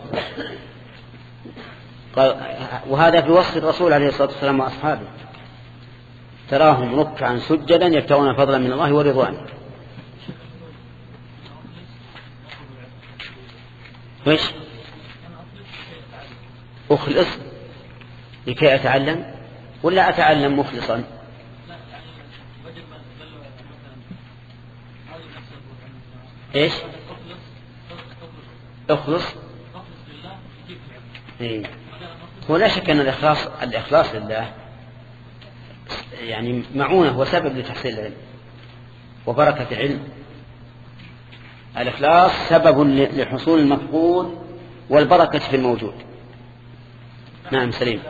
وهذا في وصف الرسول عليه الصلاة والسلام وأصحابه، تراهم ركعا سجدا يبتغون فضلا من الله ورضوانا. وإيش؟ أخلص لكي أتعلم ولا أتعلم مخلصا؟ إيش؟ أخلص. إيه. ولا شك أن الإخلاص الإخلاص لله يعني معونة وسبب لتحصيل العلم وبركة العلم. الإخلاص سبب لحصول المفقود والبركة في الموجود. نعم سليم.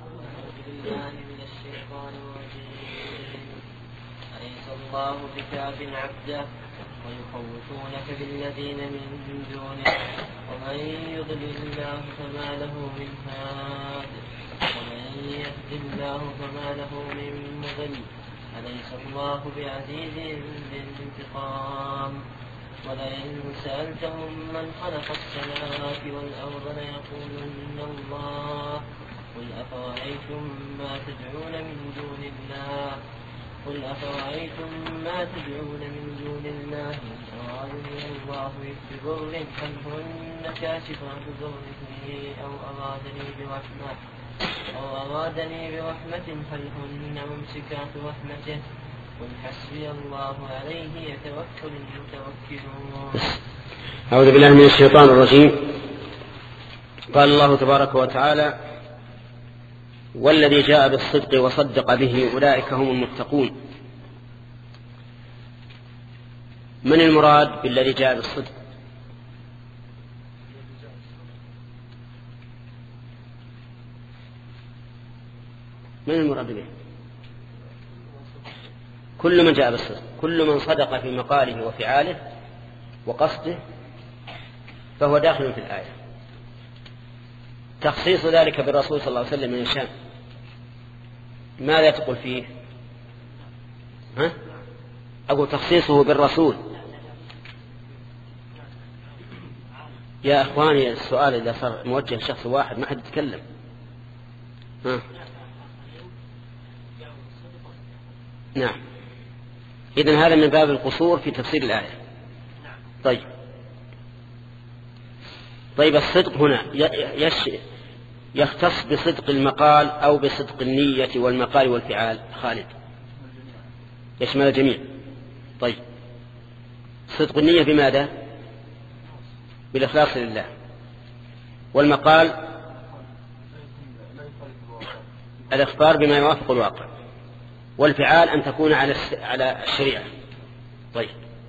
الله بكاف عبده ويخوفونك بالذين من دونه ومن يضلل الله فما له من هاد ومن يهد الله فما له من مضل أليس الله بعزيز ذي الانتقام ولئن سألتهم من خلق السماوات والأرض ليقولن الله قل أفرأيتم ما تدعون من دون الله قل أفرأيتم ما تدعون من دون الله إن أرادني الله بضر هل هن كاشفات ضره أو أرادني برحمة أو أرادني برحمة هل هن ممسكات رحمته قل حسبي الله عليه يتوكل المتوكلون. أعوذ بالله من الشيطان الرجيم. قال الله تبارك وتعالى والذي جاء بالصدق وصدق به أولئك هم المتقون. من المراد بالذي جاء بالصدق؟ من المراد به؟ كل من جاء بالصدق، كل من صدق في مقاله وفعاله وقصده فهو داخل في الآية. تخصيص ذلك بالرسول صلى الله عليه وسلم من الشام ماذا تقول فيه؟ ها؟ أقول تخصيصه بالرسول. يا أخواني السؤال إذا صار موجه شخص واحد ما حد يتكلم. ها؟ نعم. إذن هذا من باب القصور في تفسير الآية. طيب طيب الصدق هنا يختص بصدق المقال أو بصدق النية والمقال والفعال؟ خالد. يشمل الجميع. طيب صدق النية بماذا؟ بالإخلاص لله. والمقال الإخبار بما يوافق الواقع. والفعال أن تكون على على الشريعة. طيب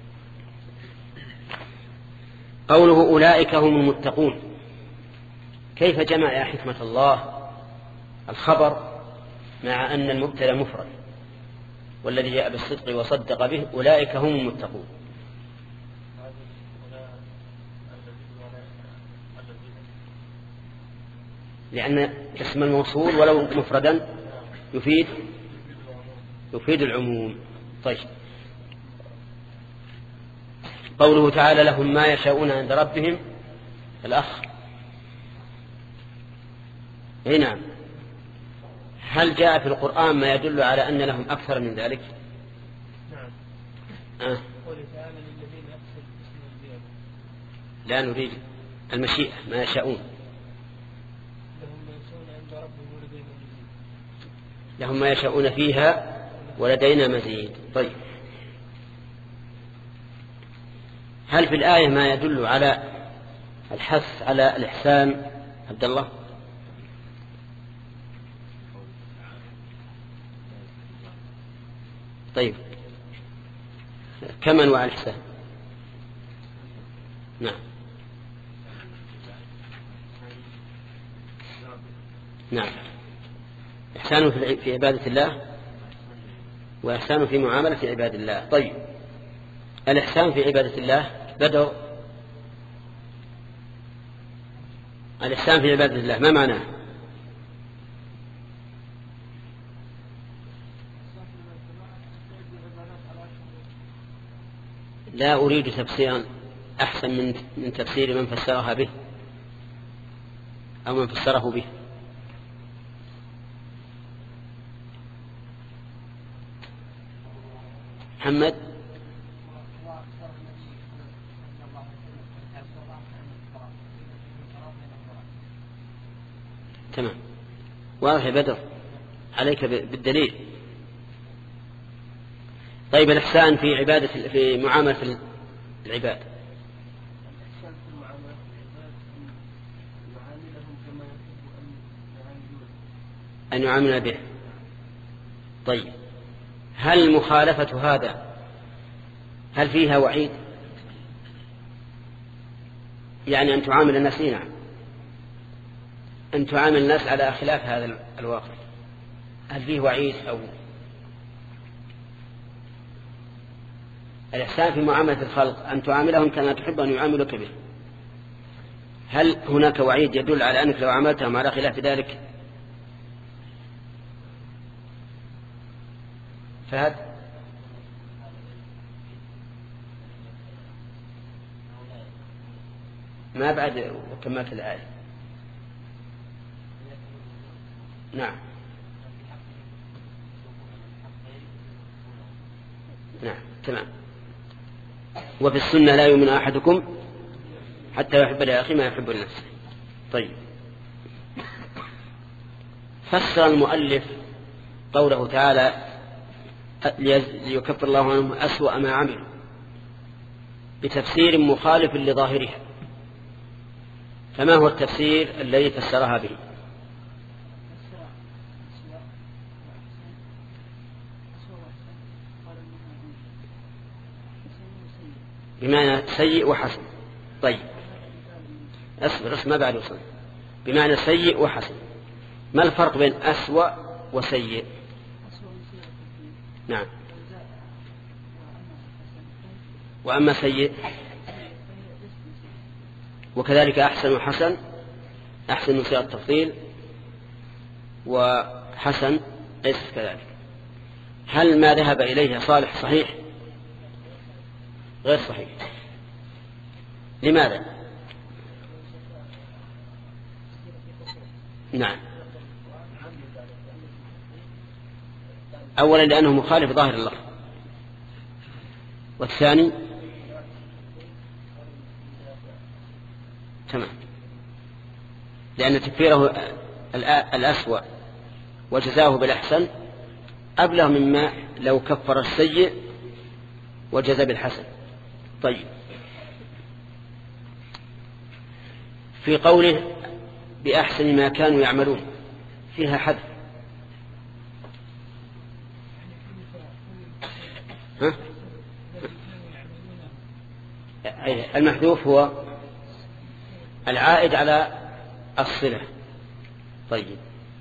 قوله أولئك هم المتقون، كيف جمع يا حكمة الله الخبر مع أن المبتدا مفرد والذي جاء بالصدق وصدق به أولئك هم المتقون؟ لأن اسم الموصول ولو مفردا يفيد يفيد العموم. طيب قوله تعالى لهم ما يشاءون عند ربهم، الأخ هنا هل جاء في القرآن ما يدل على أن لهم أكثر من ذلك؟ نعم. آه. لا نريد المشيئة ما يشاءون. لهم ما يشاءون فيها ولدينا مزيد. طيب هل في الآية ما يدل على الحث على الإحسان عبد الله؟ طيب كم أنواع الإحسان؟ نعم نعم إحسان في عبادة الله وإحسان في معاملة عباد الله. طيب الإحسان في عبادة الله بدأ الإحسان في عبادة الله ما معناه؟ لا أريد تفسيرا أحسن من من تفسير من فسرها به أو من فسره به. محمد. تمام واضح يا بدر عليك بالدليل. طيب الإحسان في عبادة في معاملة العباد أن يعامل به. طيب هل مخالفة هذا هل فيها وعيد؟ يعني أن تعامل الناس نعم أن تعامل الناس على خلاف هذا الواقع، هل فيه وعيد؟ أو الإحسان في معاملة الخلق أن تعاملهم كما تحب أن يعاملك به، هل هناك وعيد يدل على أنك لو عاملتهم على خلاف ذلك؟ فهد ما بعد وكملت الآية. نعم نعم تمام. وفي السنة لا يؤمن أحدكم حتى يحب لأخيه ما يحب لنفسه. طيب فسر المؤلف قوله تعالى ليكفر الله عنهم أسوأ ما عملوا بتفسير مخالف لظاهرها، فما هو التفسير الذي فسرها به؟ بمعنى سيء وحسن. طيب أصبر أصبر ما بعد وصل. بمعنى سيء وحسن، ما الفرق بين أسوأ وسيء؟ نعم. وأما سيء وكذلك أحسن وحسن، أحسن من صيغة التفضيل وحسن ليس كذلك. هل ما ذهب إليه صالح صحيح؟ غير صحيح. لماذا؟ نعم أولا لأنه مخالف ظاهر اللفظ، والثاني تمام لأن تكفيره الأسوأ وجزاه بالأحسن أبلغ مما لو كفر السيء وجزى بالحسن. طيب، في قوله بأحسن ما كانوا يعملون فيها حذف، ها؟ المحذوف هو العائد على الصلة. طيب،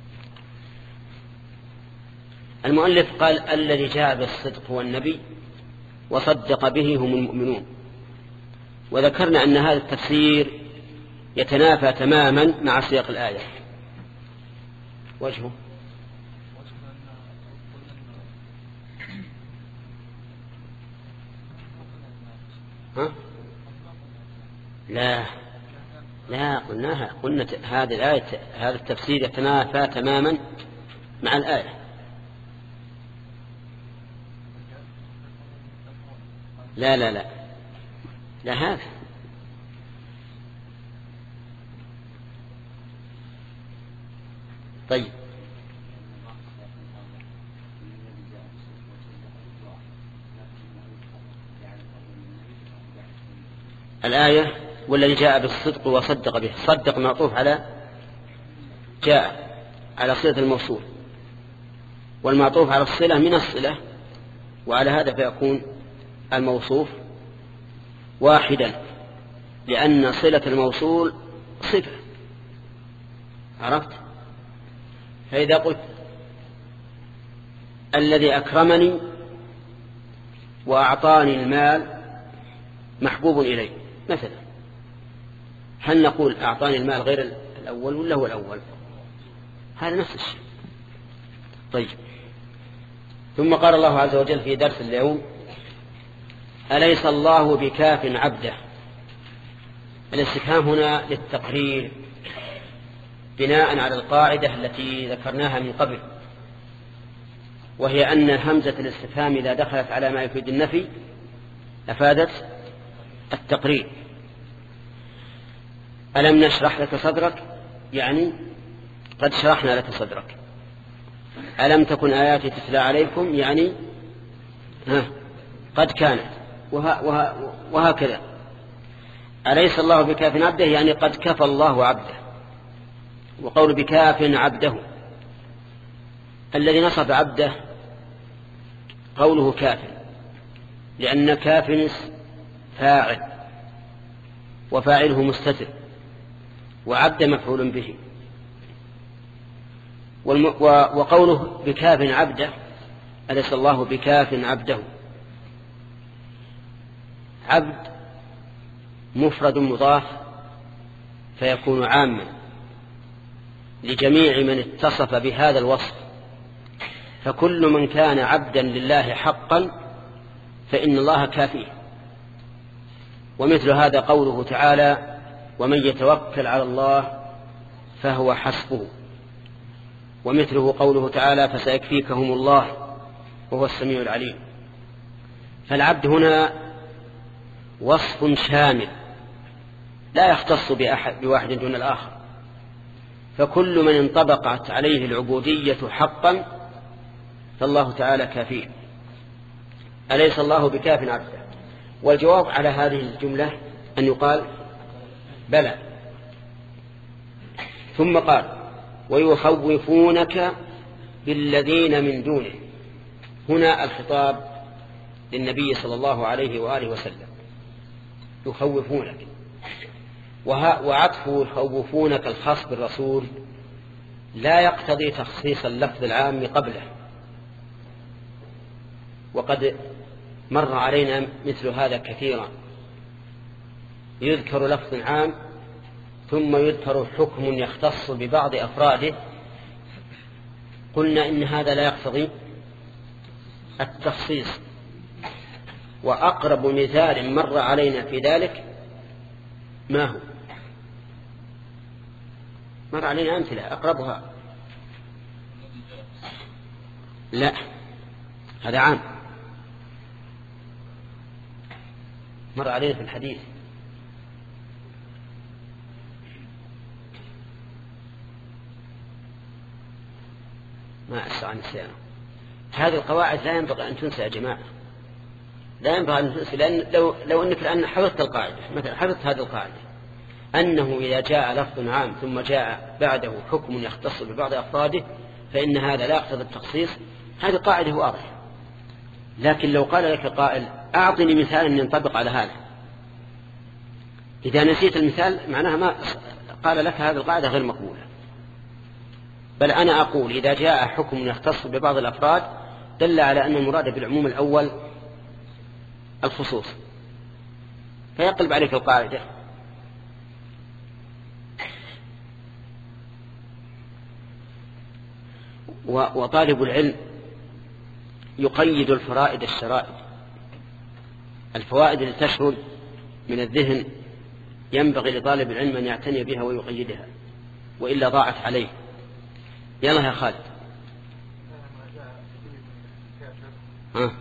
المؤلف قال الذي جاء بالصدق هو النبي وصدق به هم المؤمنون، وذكرنا أن هذا التفسير يتنافى تماما مع سياق الآية. وجهه ها؟ لا لا قلناها، قلنا هذه الآية هذا التفسير يتنافى تماما مع الآية. لا لا لا لا هذا طيب. الآية والذي جاء بالصدق وصدق به، صدق معطوف على جاء على صلة الموصول، والمعطوف على الصلة من الصلة، وعلى هذا فيكون الموصوف واحدا، لأن صلة الموصول صفة. عرفت؟ فإذا قلت الذي أكرمني وأعطاني المال محبوب إليه مثلا، هل نقول أعطاني المال غير الأول ولا هو الأول؟ هذا نفس الشيء. طيب، ثم قال الله عز وجل في درس اليوم أليس الله بكاف عبده. الاستفهام هنا للتقرير بناء على القاعدة التي ذكرناها من قبل، وهي أن همزة الاستفهام إذا دخلت على ما يفيد النفي أفادت التقرير. ألم نشرح لك صدرك، يعني قد شرحنا لك صدرك. ألم تكن آياتي تتلى عليكم، يعني ها قد كانت، وه وه وهكذا. أليس الله بكاف عبده، يعني قد كفى الله عبده. وقول بكاف عبده، الذي نصب عبده قوله كاف، لأن كاف فاعل وفاعله مستتر، وعبد مفعول به. وقوله بكاف عبده، أليس الله بكاف عبده، عبد مفرد مضاف فيكون عاما لجميع من اتصف بهذا الوصف، فكل من كان عبدا لله حقا فإن الله كافيه. ومثل هذا قوله تعالى ومن يتوكل على الله فهو حسبه، ومثله قوله تعالى فسيكفيكهم الله وهو السميع العليم. فالعبد هنا وصف شامل لا يختص بأحد بواحد دون الآخر، فكل من انطبقت عليه العبودية حقا فالله تعالى كافيه. أليس الله بكاف عبده؟ والجواب على هذه الجملة أن يقال بلى. ثم قال ويخوفونك بالذين من دونه. هنا الخطاب للنبي صلى الله عليه وآله وسلم، يخوفونك، وعطف يخوفونك الخاص بالرسول لا يقتضي تخصيص اللفظ العام قبله، وقد مر علينا مثل هذا كثيرا، يذكر لفظ عام ثم يذكر حكم يختص ببعض أفراده، قلنا إن هذا لا يقتضي التخصيص. وأقرب مثال مر علينا في ذلك ما هو؟ مر علينا أمثلة أقربها. لا، هذا عام مر علينا في الحديث. ما أسرع نسيانه. هذه القواعد لا ينبغي أن تنسى يا جماعة، لا ينبغي أن تنسى، لأن لو, لو أنك الآن حفظت القاعدة، مثلا حفظت هذه القاعدة أنه إذا جاء لفظ عام ثم جاء بعده حكم يختص ببعض أفراده فإن هذا لا يقتضي التخصيص، هذه قاعدة واضحة. لكن لو قال لك قائل أعطني مثال ينطبق على هذا، إذا نسيت المثال معناها ما قال لك هذه القاعدة غير مقبولة. بل أنا أقول إذا جاء حكم يختص ببعض الأفراد دل على أن المراد بالعموم الأول الخصوص، فيقلب عليك القاعدة. وطالب العلم يقيد الفرائد الشرائد، الفوائد التي تشرد من الذهن ينبغي لطالب العلم أن يعتني بها ويقيدها، وإلا ضاعت عليه. يلا يا خالد. ها.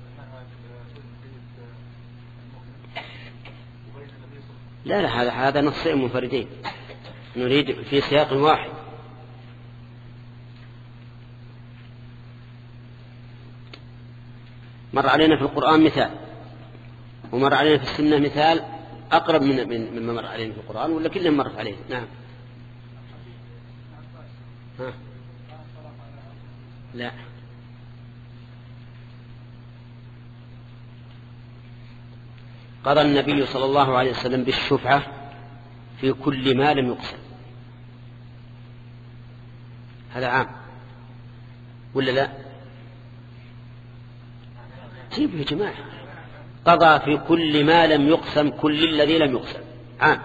لا لا هذا هذا نصين منفردين، نريد في سياق واحد. مر علينا في القرآن مثال، ومر علينا في السنة مثال أقرب من من مما مر علينا في القرآن، ولا كلهم مرت عليه. نعم. ها. لا قضى النبي صلى الله عليه وسلم بالشفعة في كل ما لم يقسم، هذا عام ولا لا؟ جيبوا يا جماعة. قضى في كل ما لم يقسم، كل الذي لم يقسم عام.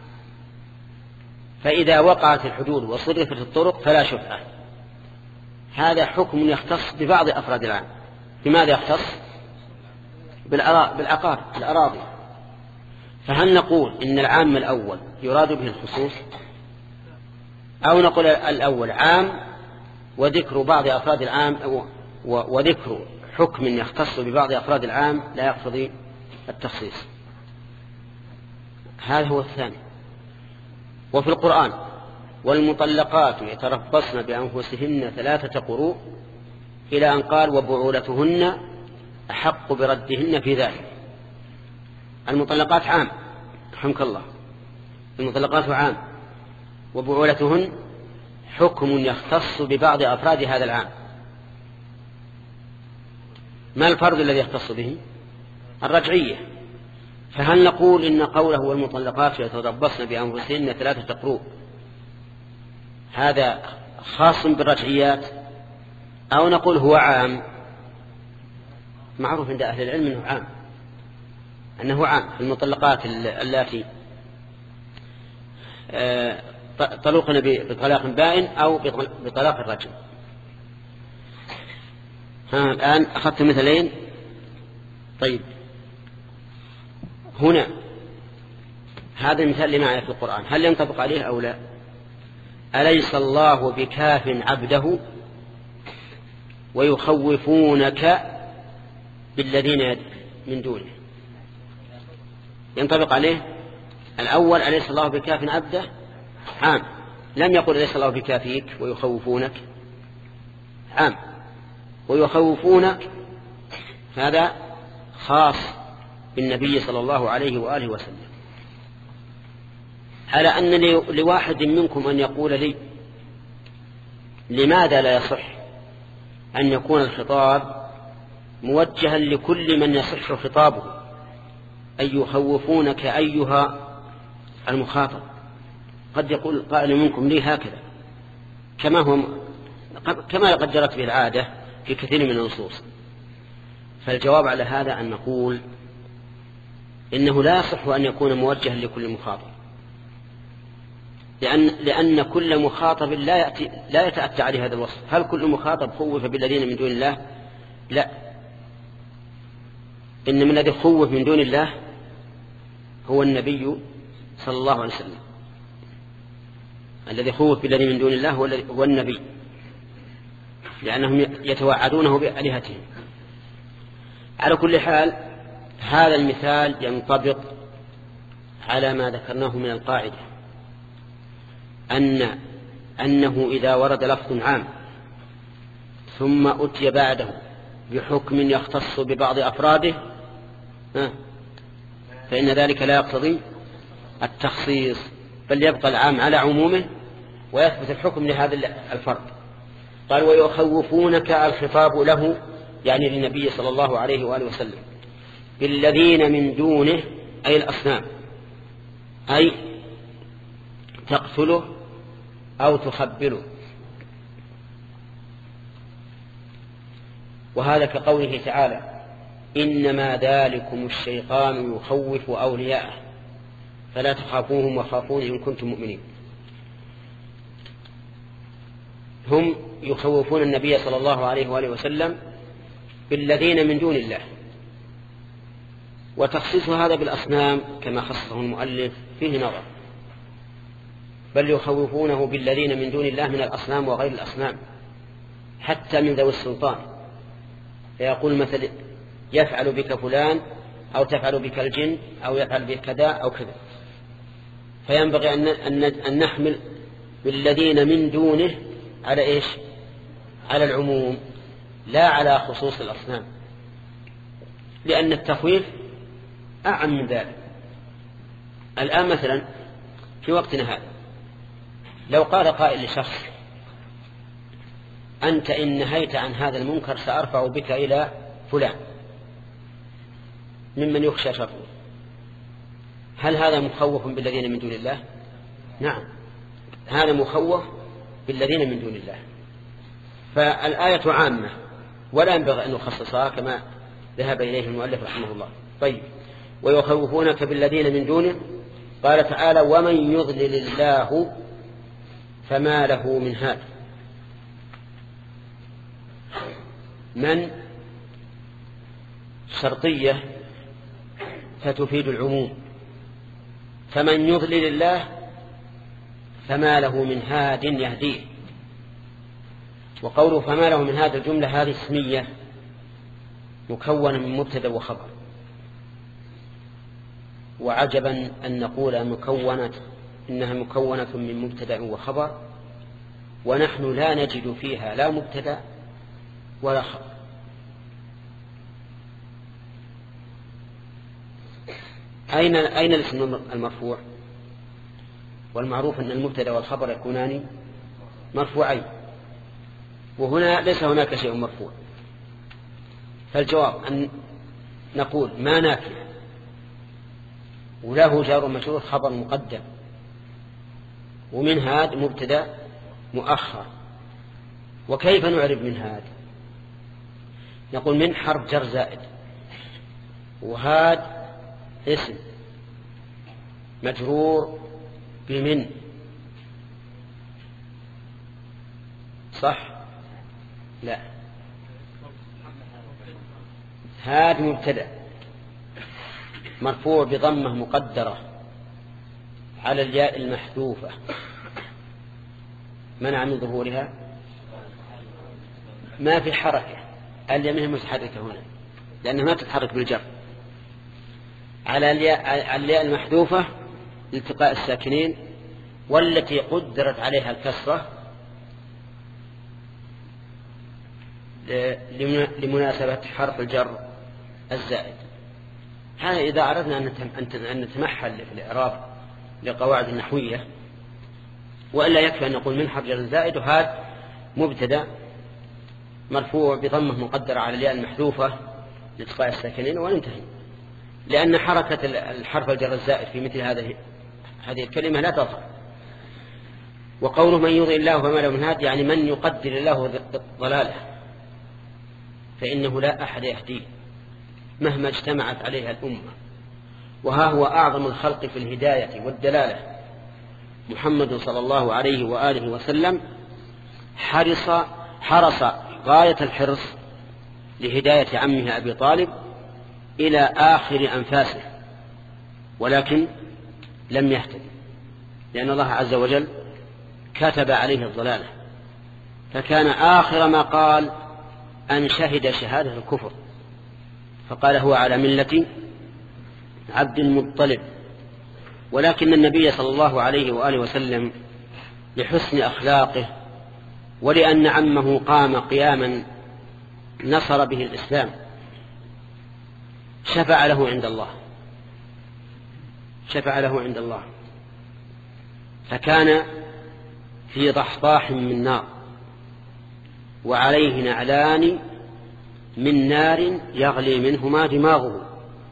فإذا وقعت الحدود وصرفت الطرق فلا شفعة. هذا حكم يختص ببعض أفراد العام. بماذا يختص؟ بالعقار، بالأراضي. فهل نقول إن العام الأول يراد به الخصوص، أو نقول الأول عام وذكر بعض أفراد العام، وذكر حكم يختص ببعض أفراد العام لا يقتضي التخصيص؟ هذا هو الثاني. وفي القرآن والمطلقات يتربصن بأنفسهن ثلاثة قروء إلى أن قال وبعولتهن أحق بردهن في ذلك. المطلقات عام، رحمك الله، المطلقات عام، وبعولتهن حكم يختص ببعض أفراد هذا العام. ما الفرد الذي يختص به؟ الرجعية. فهل نقول إن قوله والمطلقات يتربصن بأنفسهن ثلاثة قروء هذا خاص بالرجعيات، أو نقول هو عام؟ معروف عند أهل العلم أنه عام، أنه عام في المطلقات التي طلقن بطلاق بائن أو بطلاق الرجل. ها الآن أخذت مثلين. طيب هنا هذا المثال اللي معي في القرآن هل ينطبق عليه أو لا؟ أليس الله بكاف عبده ويخوفونك بالذين من دونه؟ ينطبق عليه الأول أليس الله بكاف عبده عام، لم يقل أليس الله بكافيك ويخوفونك، عام. ويخوفونك هذا خاص بالنبي صلى الله عليه وآله وسلم. على أن لواحد منكم أن يقول لي لماذا لا يصح أن يكون الخطاب موجها لكل من يصح خطابه، أن يخوفونك أيها المخاطب؟ قد يقول قائل منكم لي هكذا كما هو كما قد جرت به العادة في كثير من النصوص. فالجواب على هذا أن نقول إنه لا يصح أن يكون موجها لكل مخاطب، لأن, لأن كل مخاطب لا, يأتي لا يتأتى عليه هذا الوصف. هل كل مخاطب خوف بالذين من دون الله؟ لا، إن من الذي خوف من دون الله هو النبي صلى الله عليه وسلم. الذي خوف بالذين من دون الله هو النبي، لأنهم يتوعدونه بآلهتهم. على كل حال هذا المثال ينطبق على ما ذكرناه من القاعدة، أن أنه إذا ورد لفظ عام ثم أتي بعده بحكم يختص ببعض أفراده فإن ذلك لا يقتضي التخصيص، بل يبقى العام على عمومه ويثبت الحكم لهذا الفرد. قال ويخوفونك الخطاب له يعني للنبي صلى الله عليه وآله وسلم بالذين من دونه أي الأصنام، أي تقتله أو تخبله. وهذا كقوله تعالى إنما ذلكم الشيطان يخوف أولياءه فلا تخافوهم وخافون إن كنتم مؤمنين. هم يخوفون النبي صلى الله عليه وآله وسلم بالذين من دون الله، وتخصيص هذا بالأصنام كما خصصه المؤلف فيه نظر، بل يخوفونه بالذين من دون الله من الأصنام وغير الأصنام حتى من ذوي السلطان، فيقول مثل يفعل بك فلان أو تفعل بك الجن أو يفعل بك كذا أو كذا، فينبغي أن نحمل بالذين من دونه على إيش؟ على العموم لا على خصوص الأصنام، لأن التخويف أعم من ذلك. الآن مثلا في وقتنا هذا لو قال قائل لشخص أنت إن نهيت عن هذا المنكر سأرفع بك إلى فلان ممن يخشى شره، هل هذا مخوف بالذين من دون الله؟ نعم، هذا مخوف بالذين من دون الله. فالآية عامة ولا ينبغي أن نخصصها كما ذهب إليه المؤلف رحمه الله. طيب ويخوفونك بالذين من دونه، قال تعالى ومن يضلل الله فما له من هاد. من شرطية فتفيد العموم، فمن يضلل الله فما له من هاد يهديه. وقوله فما له من هاد الجملة هذه اسمية مكونة من مبتدأ وخبر، وعجبا أن نقول مكونة إنها مكونة من مبتدأ وخبر ونحن لا نجد فيها لا مبتدأ ولا خبر. أين أين الاسم المرفوع؟ والمعروف أن المبتدأ والخبر يكونان مرفوعين، وهنا ليس هناك شيء مرفوع، فالجواب أن نقول ما نافع وله جار مجرور خبر مقدم، ومن هاد مبتدأ مؤخر. وكيف نعرب من هاد؟ نقول من حرف جر زائد، وهاد اسم مجرور بمن، صح؟ لا، هاد مبتدأ مرفوع بضمة مقدرة على الياء المحذوفة منع من ظهورها، ما في حركة، الياء متحركة هنا لأنها ما تتحرك بالجر، على الياء المحذوفة لالتقاء الساكنين، والتي قدرت عليها الكسرة لمناسبة حرف الجر الزائد. هذا إذا أردنا أن نتمحل في الإعراب لقواعد النحوية، وإلا يكفي أن نقول من حرف جر الزائد وهذا مبتدأ مرفوع بضمة مقدرة على الياء المحذوفة لالتقاء الساكنين وننتهي، لأن حركة الحرف الجر الزائد في مثل هذه هذه الكلمة لا تظهر. وقوله من يضل الله فما له من هاد يعني من يقدر الله ضلاله فإنه لا أحد يهديه مهما اجتمعت عليها الأمة. وها هو أعظم الخلق في الهداية والدلالة محمد صلى الله عليه وآله وسلم، حرص حرص غاية الحرص لهداية عمه أبي طالب إلى آخر أنفاسه، ولكن لم يهتدي لأن الله عز وجل كتب عليه الضلالة، فكان آخر ما قال أن شهد شهادة الكفر، فقال هو على ملة عبد المطلب. ولكن النبي صلى الله عليه وآله وسلم لحسن أخلاقه ولأن عمه قام قياما نصر به الإسلام شفع له عند الله شفع له عند الله فكان في ضحضاح من نار وعليه نعلان من نار يغلي منهما دماغه،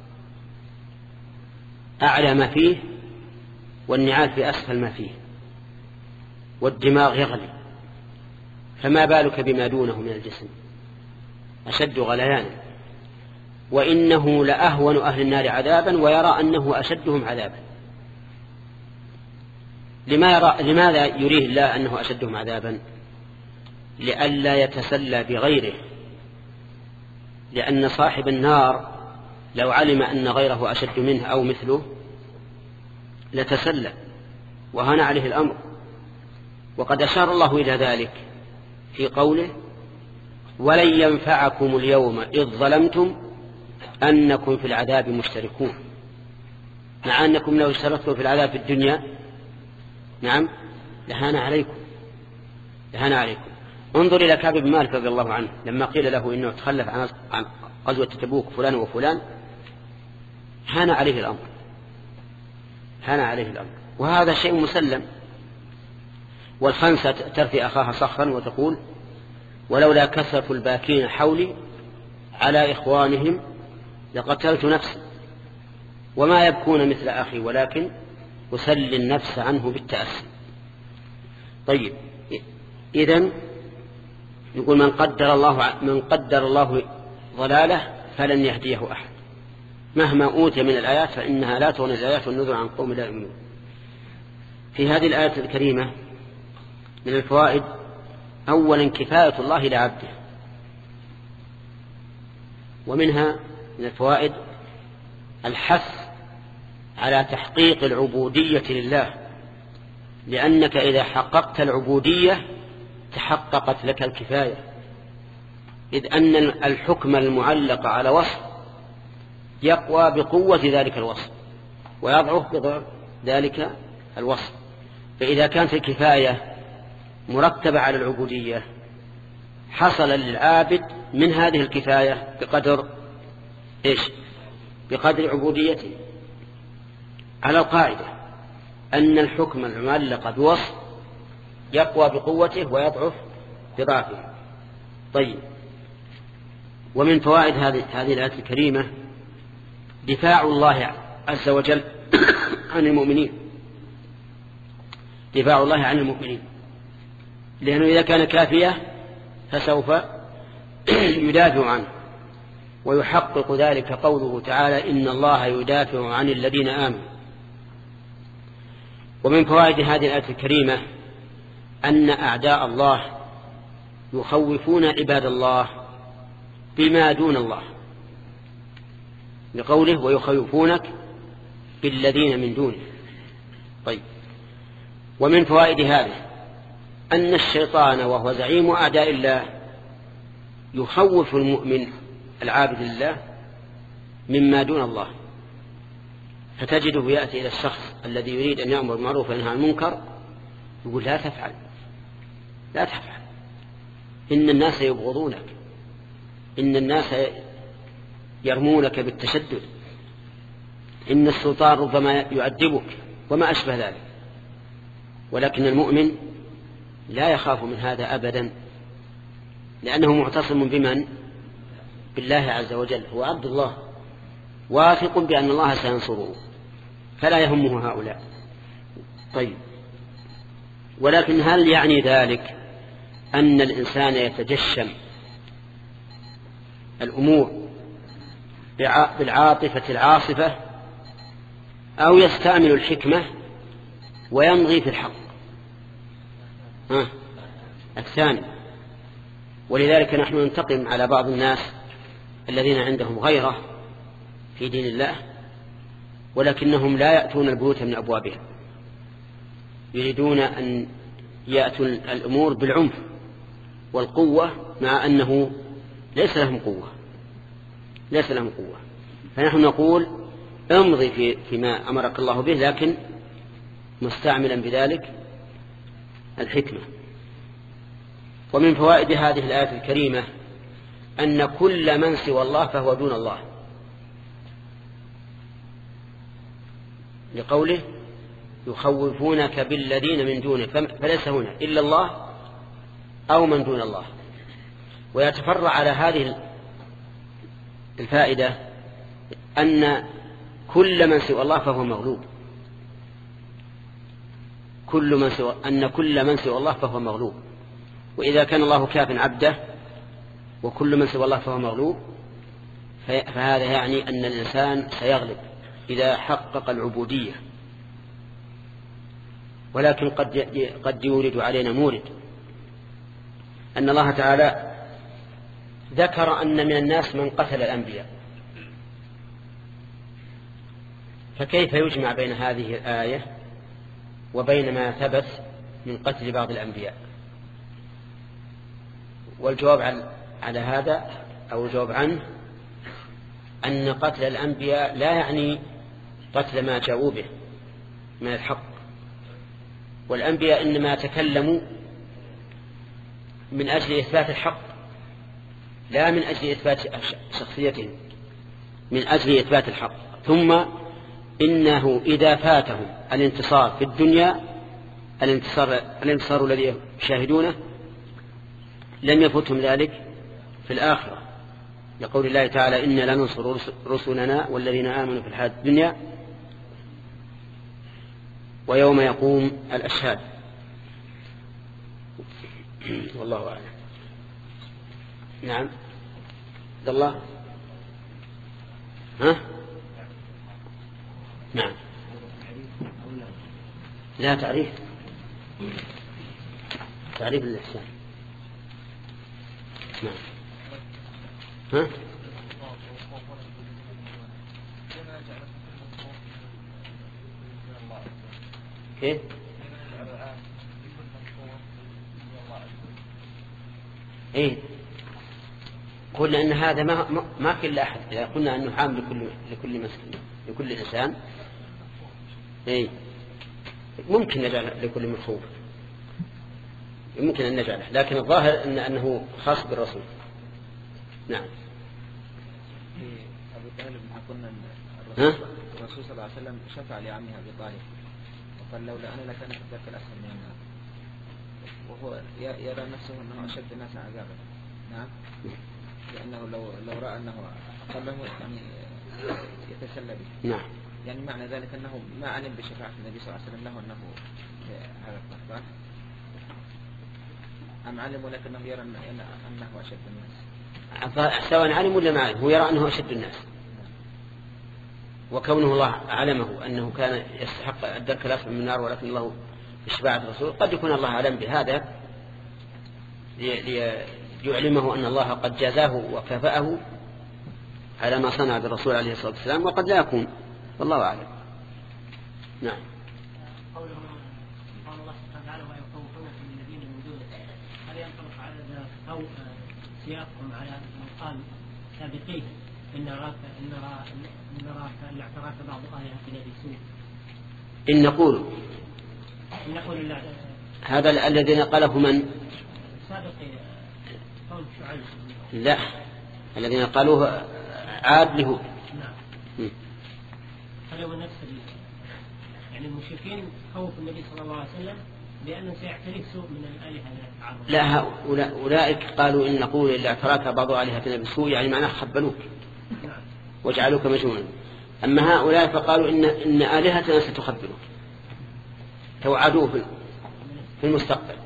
أعلى ما فيه والنعال في أسفل ما فيه، والدماغ يغلي، فما بالك بما دونه من الجسم أشد غليانا. وإنه لأهون أهل النار عذابا ويرى أنه أشدهم عذابا. لماذا يريه الله أنه أشدهم عذابا؟ لئلا يتسلى بغيره، لأن صاحب النار لو علم أن غيره أشد منه أو مثله لتسلى وهان عليه الأمر. وقد أشار الله إلى ذلك في قوله ولن ينفعكم اليوم إذ ظلمتم أنكم في العذاب مشتركون، مع أنكم لو اشتركتم في العذاب في الدنيا نعم لهان عليكم لهان عليكم. انظر إلى كعب بن مالك رضي الله عنه لما قيل له إنه تخلف عن غزوة تبوك فلان وفلان هان عليه الأمر هان عليه الأمر وهذا شيء مسلم. والخنسة ترثي أخاها صخرا وتقول ولولا كثرة الباكين حولي على إخوانهم لقتلت نفسي وما يبكون مثل أخي ولكن أسلي النفس عنه بالتأسي. طيب إذن يقول من قدر الله من قدر الله ضلاله فلن يهديه أحد مهما أوتي من الآيات فإنها لا تغني الآيات والنذر عن قوم لا يؤمنون. في هذه الآية الكريمة من الفوائد أولا كفاية الله لعبده، ومنها من الفوائد الحث على تحقيق العبودية لله، لأنك إذا حققت العبودية تحققت لك الكفاية، إذ أن الحكم المعلق على وصف يقوى بقوة ذلك الوصف ويضعف بضعف ذلك الوصف. فإذا كانت الكفاية مرتبة على العبودية حصل للعابد من هذه الكفاية بقدر إيش؟ بقدر عبوديته، على القاعدة أن الحكم المعلق بوصف يقوى بقوته ويضعف بضعفه. طيب ومن فوائد هذه الآية الكريمة دفاع الله عز وجل عن المؤمنين دفاع الله عن المؤمنين لأنه إذا كان كافية فسوف يدافع عنه، ويحقق ذلك قوله تعالى إن الله يدافع عن الذين آمنوا. ومن فوائد هذه الآية الكريمة أن أعداء الله يخوفون عباد الله بما دون الله، لقوله ويخوفونك بالذين من دونه. طيب ومن فوائد هذا أن الشيطان وهو زعيم أعداء الله يخوف المؤمن العابد لله مما دون الله، فتجده يأتي إلى الشخص الذي يريد أن يأمر بالمعروف وينهى عن المنكر يقول لا تفعل لا تفعل إن الناس يبغضونك، إن الناس يرمونك بالتشدد، إن السلطان ربما يؤدبك وما أشبه ذلك. ولكن المؤمن لا يخاف من هذا أبدا، لأنه معتصم بمن؟ بالله عز وجل، هو عبد الله واثق بأن الله سينصره فلا يهمه هؤلاء. طيب ولكن هل يعني ذلك أن الإنسان يتجشم الأمور بالعاطفة العاصفة أو يستعمل الحكمة ويمضي في الحق؟ ها الثاني. ولذلك نحن ننتقم على بعض الناس الذين عندهم غيرة في دين الله ولكنهم لا يأتون البيوت من أبوابها، يريدون أن يأتوا الأمور بالعنف والقوة مع أنه ليس لهم قوة ليس لهم قوة. فنحن نقول امضي في فيما أمرك الله به لكن مستعملا بذلك الحكمة. ومن فوائد هذه الآية الكريمة أن كل من سوى الله فهو دون الله، لقوله يخوفونك بالذين من دونه، فليس هنا إلا الله أو من دون الله. ويتفرع على هذه الفائدة أن كل من سوى الله فهو مغلوب، كل من سوى أن كل من سوى الله فهو مغلوب. وإذا كان الله كاف عبده وكل من سوى الله فهو مغلوب، فهذا يعني أن الإنسان سيغلب إذا حقق العبودية. ولكن قد قد يورد علينا مورد أن الله تعالى ذكر أن من الناس من قتل الأنبياء، فكيف يجمع بين هذه الآية وبين ما ثبت من قتل بعض الأنبياء؟ والجواب على هذا أو الجواب عنه أن قتل الأنبياء لا يعني قتل ما جاءوا به من الحق، والأنبياء إنما تكلموا من أجل إثبات الحق لا من أجل إثبات شخصيتهم، من أجل إثبات الحق. ثم إنه إذا فاتهم الانتصار في الدنيا، الانتصار, الانتصار الذي يشاهدونه، لم يفوتهم ذلك في الآخرة، لقول الله تعالى إنا لننصر رسلنا والذين آمنوا في الحياة الدنيا ويوم يقوم الأشهاد. والله أعلم. نعم عبد الله. ها؟ نعم. لا تعريف، تعريف الإحسان. نعم. ها؟ كيف؟ إيه؟ قلنا أن هذا ما ما كل أحد، إذا قلنا أنه عام لكل لكل مسكين لكل إنسان، إيه؟ ممكن نجعل لكل مخوف، يمكن أن نجعله، لكن الظاهر أن أنه خاص بالرسول. نعم. أبو طالب قلنا الرسول صلى الله عليه وسلم شفع لعمه أبي طالب وقال لولا أنا لكان في الدرك الأسفل من النار، وهو يرى نفسه أنه أشد الناس عذابا. نعم. لأنه لو لو رأى أنه أقله يعني يتسلى به. نعم. يعني معنى ذلك أنه ما علم بشفاعة النبي صلى الله عليه وسلم له أنه هذا الطرف، أم علم ولكنه يرى أنه أشد الناس؟ سواء علم ولا ما علم، هو يرى أنه أشد الناس. وكونه الله علمه أنه كان يستحق الدرك الأسفل من النار، ولكن الله بشفاعة الرسول قد يكون الله أعلم بهذا ليعلمه أن الله قد جازاه وكافأه على ما صنع بالرسول عليه الصلاة والسلام، وقد لا يكون، والله أعلم. نعم. قوله قال الله سبحانه وتعالى ويخوفونك بالذين من دونه، هل ينطبق على أو سياقهم على من قال سابقين إن نراك إن نراك إن نراك إن اعتراك بعض آياتنا بسوء؟ إن نقول إن نقول هذا الذين قاله من؟ سابق قول شعيب. لا، الذين قالوه عاد له. نعم. فلو نفس يعني المشركين خوفوا النبي صلى الله عليه وسلم بأنه سيعترف سوء من الآلهة العظيمة. لا، هؤلاء أولئك قالوا إن نقول إلا اعتراك بعض آلهتنا بالسوء، يعني معناه خبلوك وجعلوك مجنونا. أما هؤلاء فقالوا إن إن آلهتنا ستخبلوك، توعدوه في المستقبل.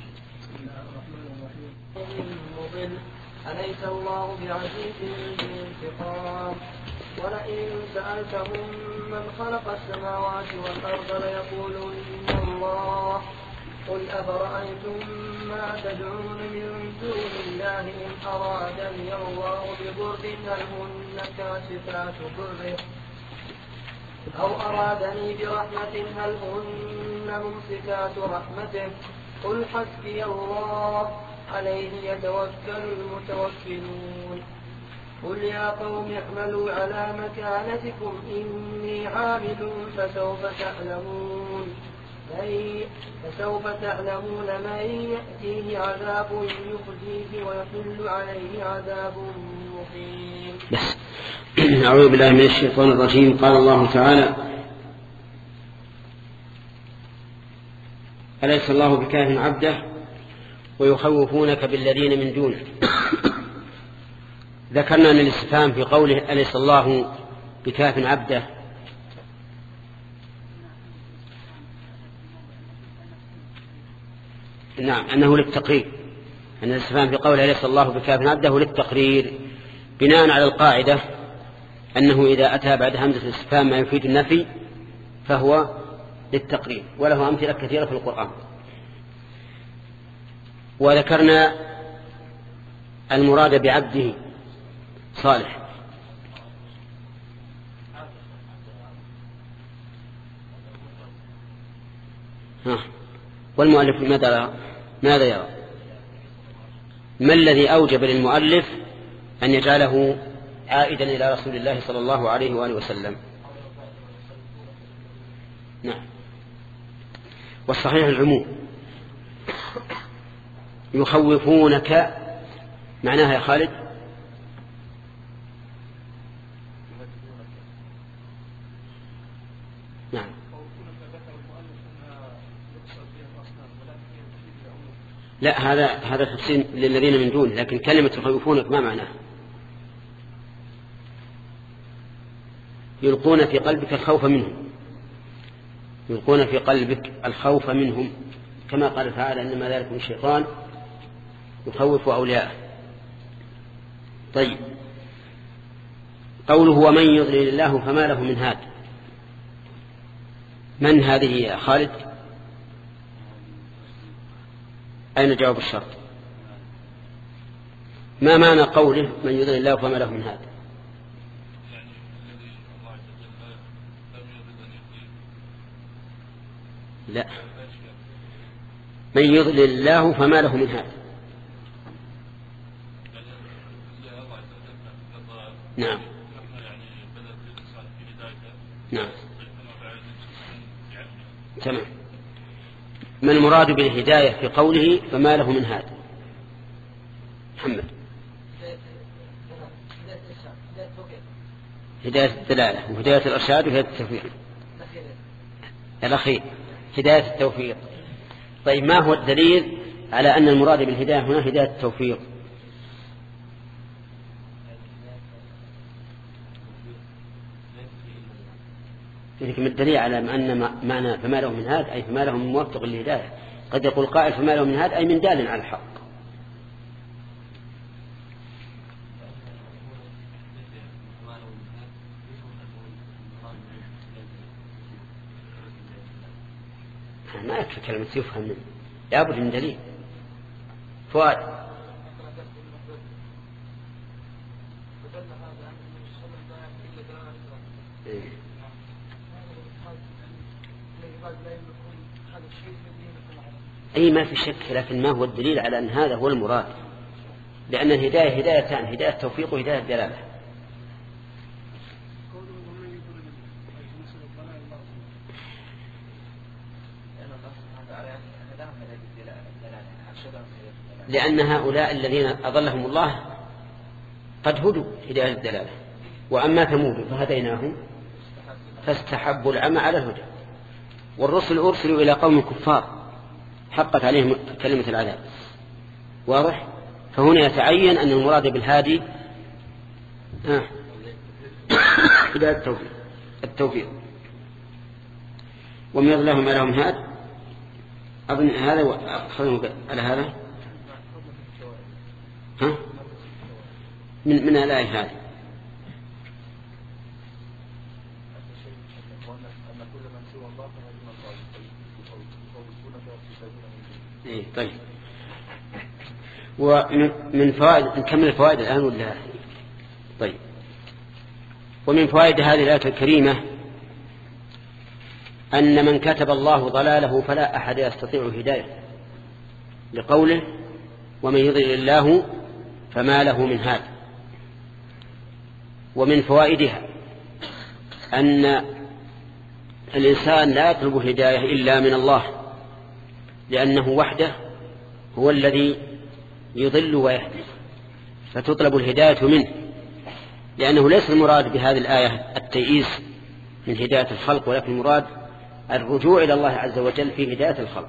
أليس الله بعزيز ذي انتقام؟ ولئن سألتهم من خلق السماوات والأرض ليقولن الله. قل أفرأيتم ما تدعون من دون الله إن أرادني الله بضر هل هن كاشفات ضره أو أرادني برحمة هل هن ممسكات رحمته؟ قل حسبي الله عليه يتوكل المتوكلون. قل يا قوم اعملوا على مكانتكم إني عامل فسوف تعلمون فسوف تعلمون من يأتيه عذاب يخزيه ويحل عليه عذاب مقيم. بس أعوذ بالله من الشيطان الرجيم. قال الله تعالى: أليس الله بكاف عبده ويخوفونك بالذين من دونه. ذكرنا أن الاستفهام في قوله أليس الله بكاف عبده نعم أنه للتقرير، أن الاستفهام في قوله أليس الله بكاف عبده للتقرير، بناء على القاعدة أنه إذا أتى بعد همزة الاستفهام ما يفيد النفي فهو للتقرير، وله أمثلة كثيرة في القرآن. وذكرنا المراد بعبده صالح. ها. والمؤلف ماذا ماذا يرى؟ ما الذي أوجب للمؤلف أن يجعله عائدا إلى رسول الله صلى الله عليه وآله وسلم؟ نعم. والصحيح العموم. يخوفونك معناها يا خالد نعم لا هذا هذا تفسير للذين من دون، لكن كلمة يخوفونك ما معناها؟ يلقون في قلبك الخوف منهم، يلقون في قلبك الخوف منهم، كما قال تعالى إنما ذلك الشيطان يخوف أولياءه. طيب، قوله ومن يضلل الله فما له من هاد، من هذه يا خالد؟ أين جواب الشرط؟ ما معنى قوله من يضلل الله فما له من هاد؟ لا، من يضلل الله فما له من هاد. نعم نعم تمام. ما المراد بالهداية في قوله فما له من هاد؟ محمد. هداية الدلالة وهداية الإرشاد وهداية التوفيق. الأخير هداية التوفيق. طيب، ما هو الدليل على أن المراد بالهداية هنا هداية التوفيق؟ لكن الدليل على أن معنى فما له من هاد أي فما له من موفق للهداية. قد يقول قائل فما له من هاد أي من دال على الحق. ما يكفي كلمة يفهم منه، لابد من دليل. فؤاد. أي ما في شك، لكن ما هو الدليل على أن هذا هو المراد؟ لأن الهداية هدايتان، هداية توفيق وهداية دلالة. لأن هؤلاء الذين أضلهم الله قد هدوا هداية الدلالة، وأما ثمود فهديناهم فاستحبوا العمى على الهدى. والرسل أرسلوا إلى قوم كفار حقت عليهم كلمة العذاب. واضح؟ فهنا يتعين أن المراد بالهادي هداية التوفيق التوفيق ومن يضل ما لهم هاد. أظن هذا أخذهم على هذا ها من من الآية هذه. إيه طيب. ومن فوائد نكمل الفوائد الآن ولا؟ طيب. ومن فوائد هذه الآية الكريمة أن من كتب الله ضلاله فلا أحد يستطيع هدايته، لقوله ومن يضلل الله فما له من هاد. ومن فوائدها أن الإنسان لا يطلب الهداية إلا من الله، لأنه وحده هو الذي يضل ويهدي، فتطلب الهداية منه، لأنه ليس المراد بهذه الآية التيئيس من هداية الخلق، ولكن المراد الرجوع إلى الله عز وجل في هداية الخلق.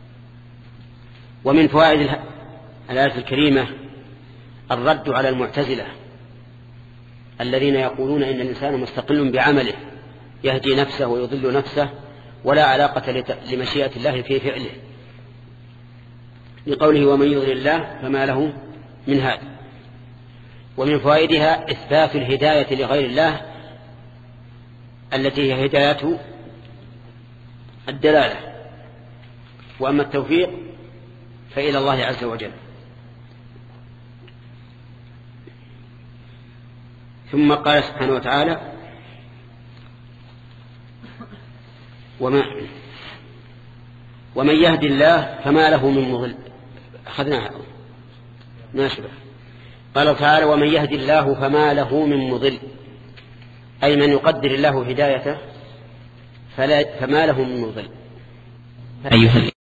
ومن فوائد الآية الكريمة الرد على المعتزلة الذين يقولون إن الإنسان مستقل بعمله يهدي نفسه ويضل نفسه ولا علاقة لمشيئة الله في فعله، لقوله ومن يضلل الله فما له من هاد. ومن فوائدها إثبات الهداية لغير الله التي هي هداية الدلالة، وأما التوفيق فإلى الله عز وجل. ثم قال سبحانه وتعالى وما ومن يهدي الله فما له من مضل. أخذناها ناشبة. قال تعالى ومن يهدي الله فما له من مضل، أي من يقدر الله هدايته فما له من مضل. أيها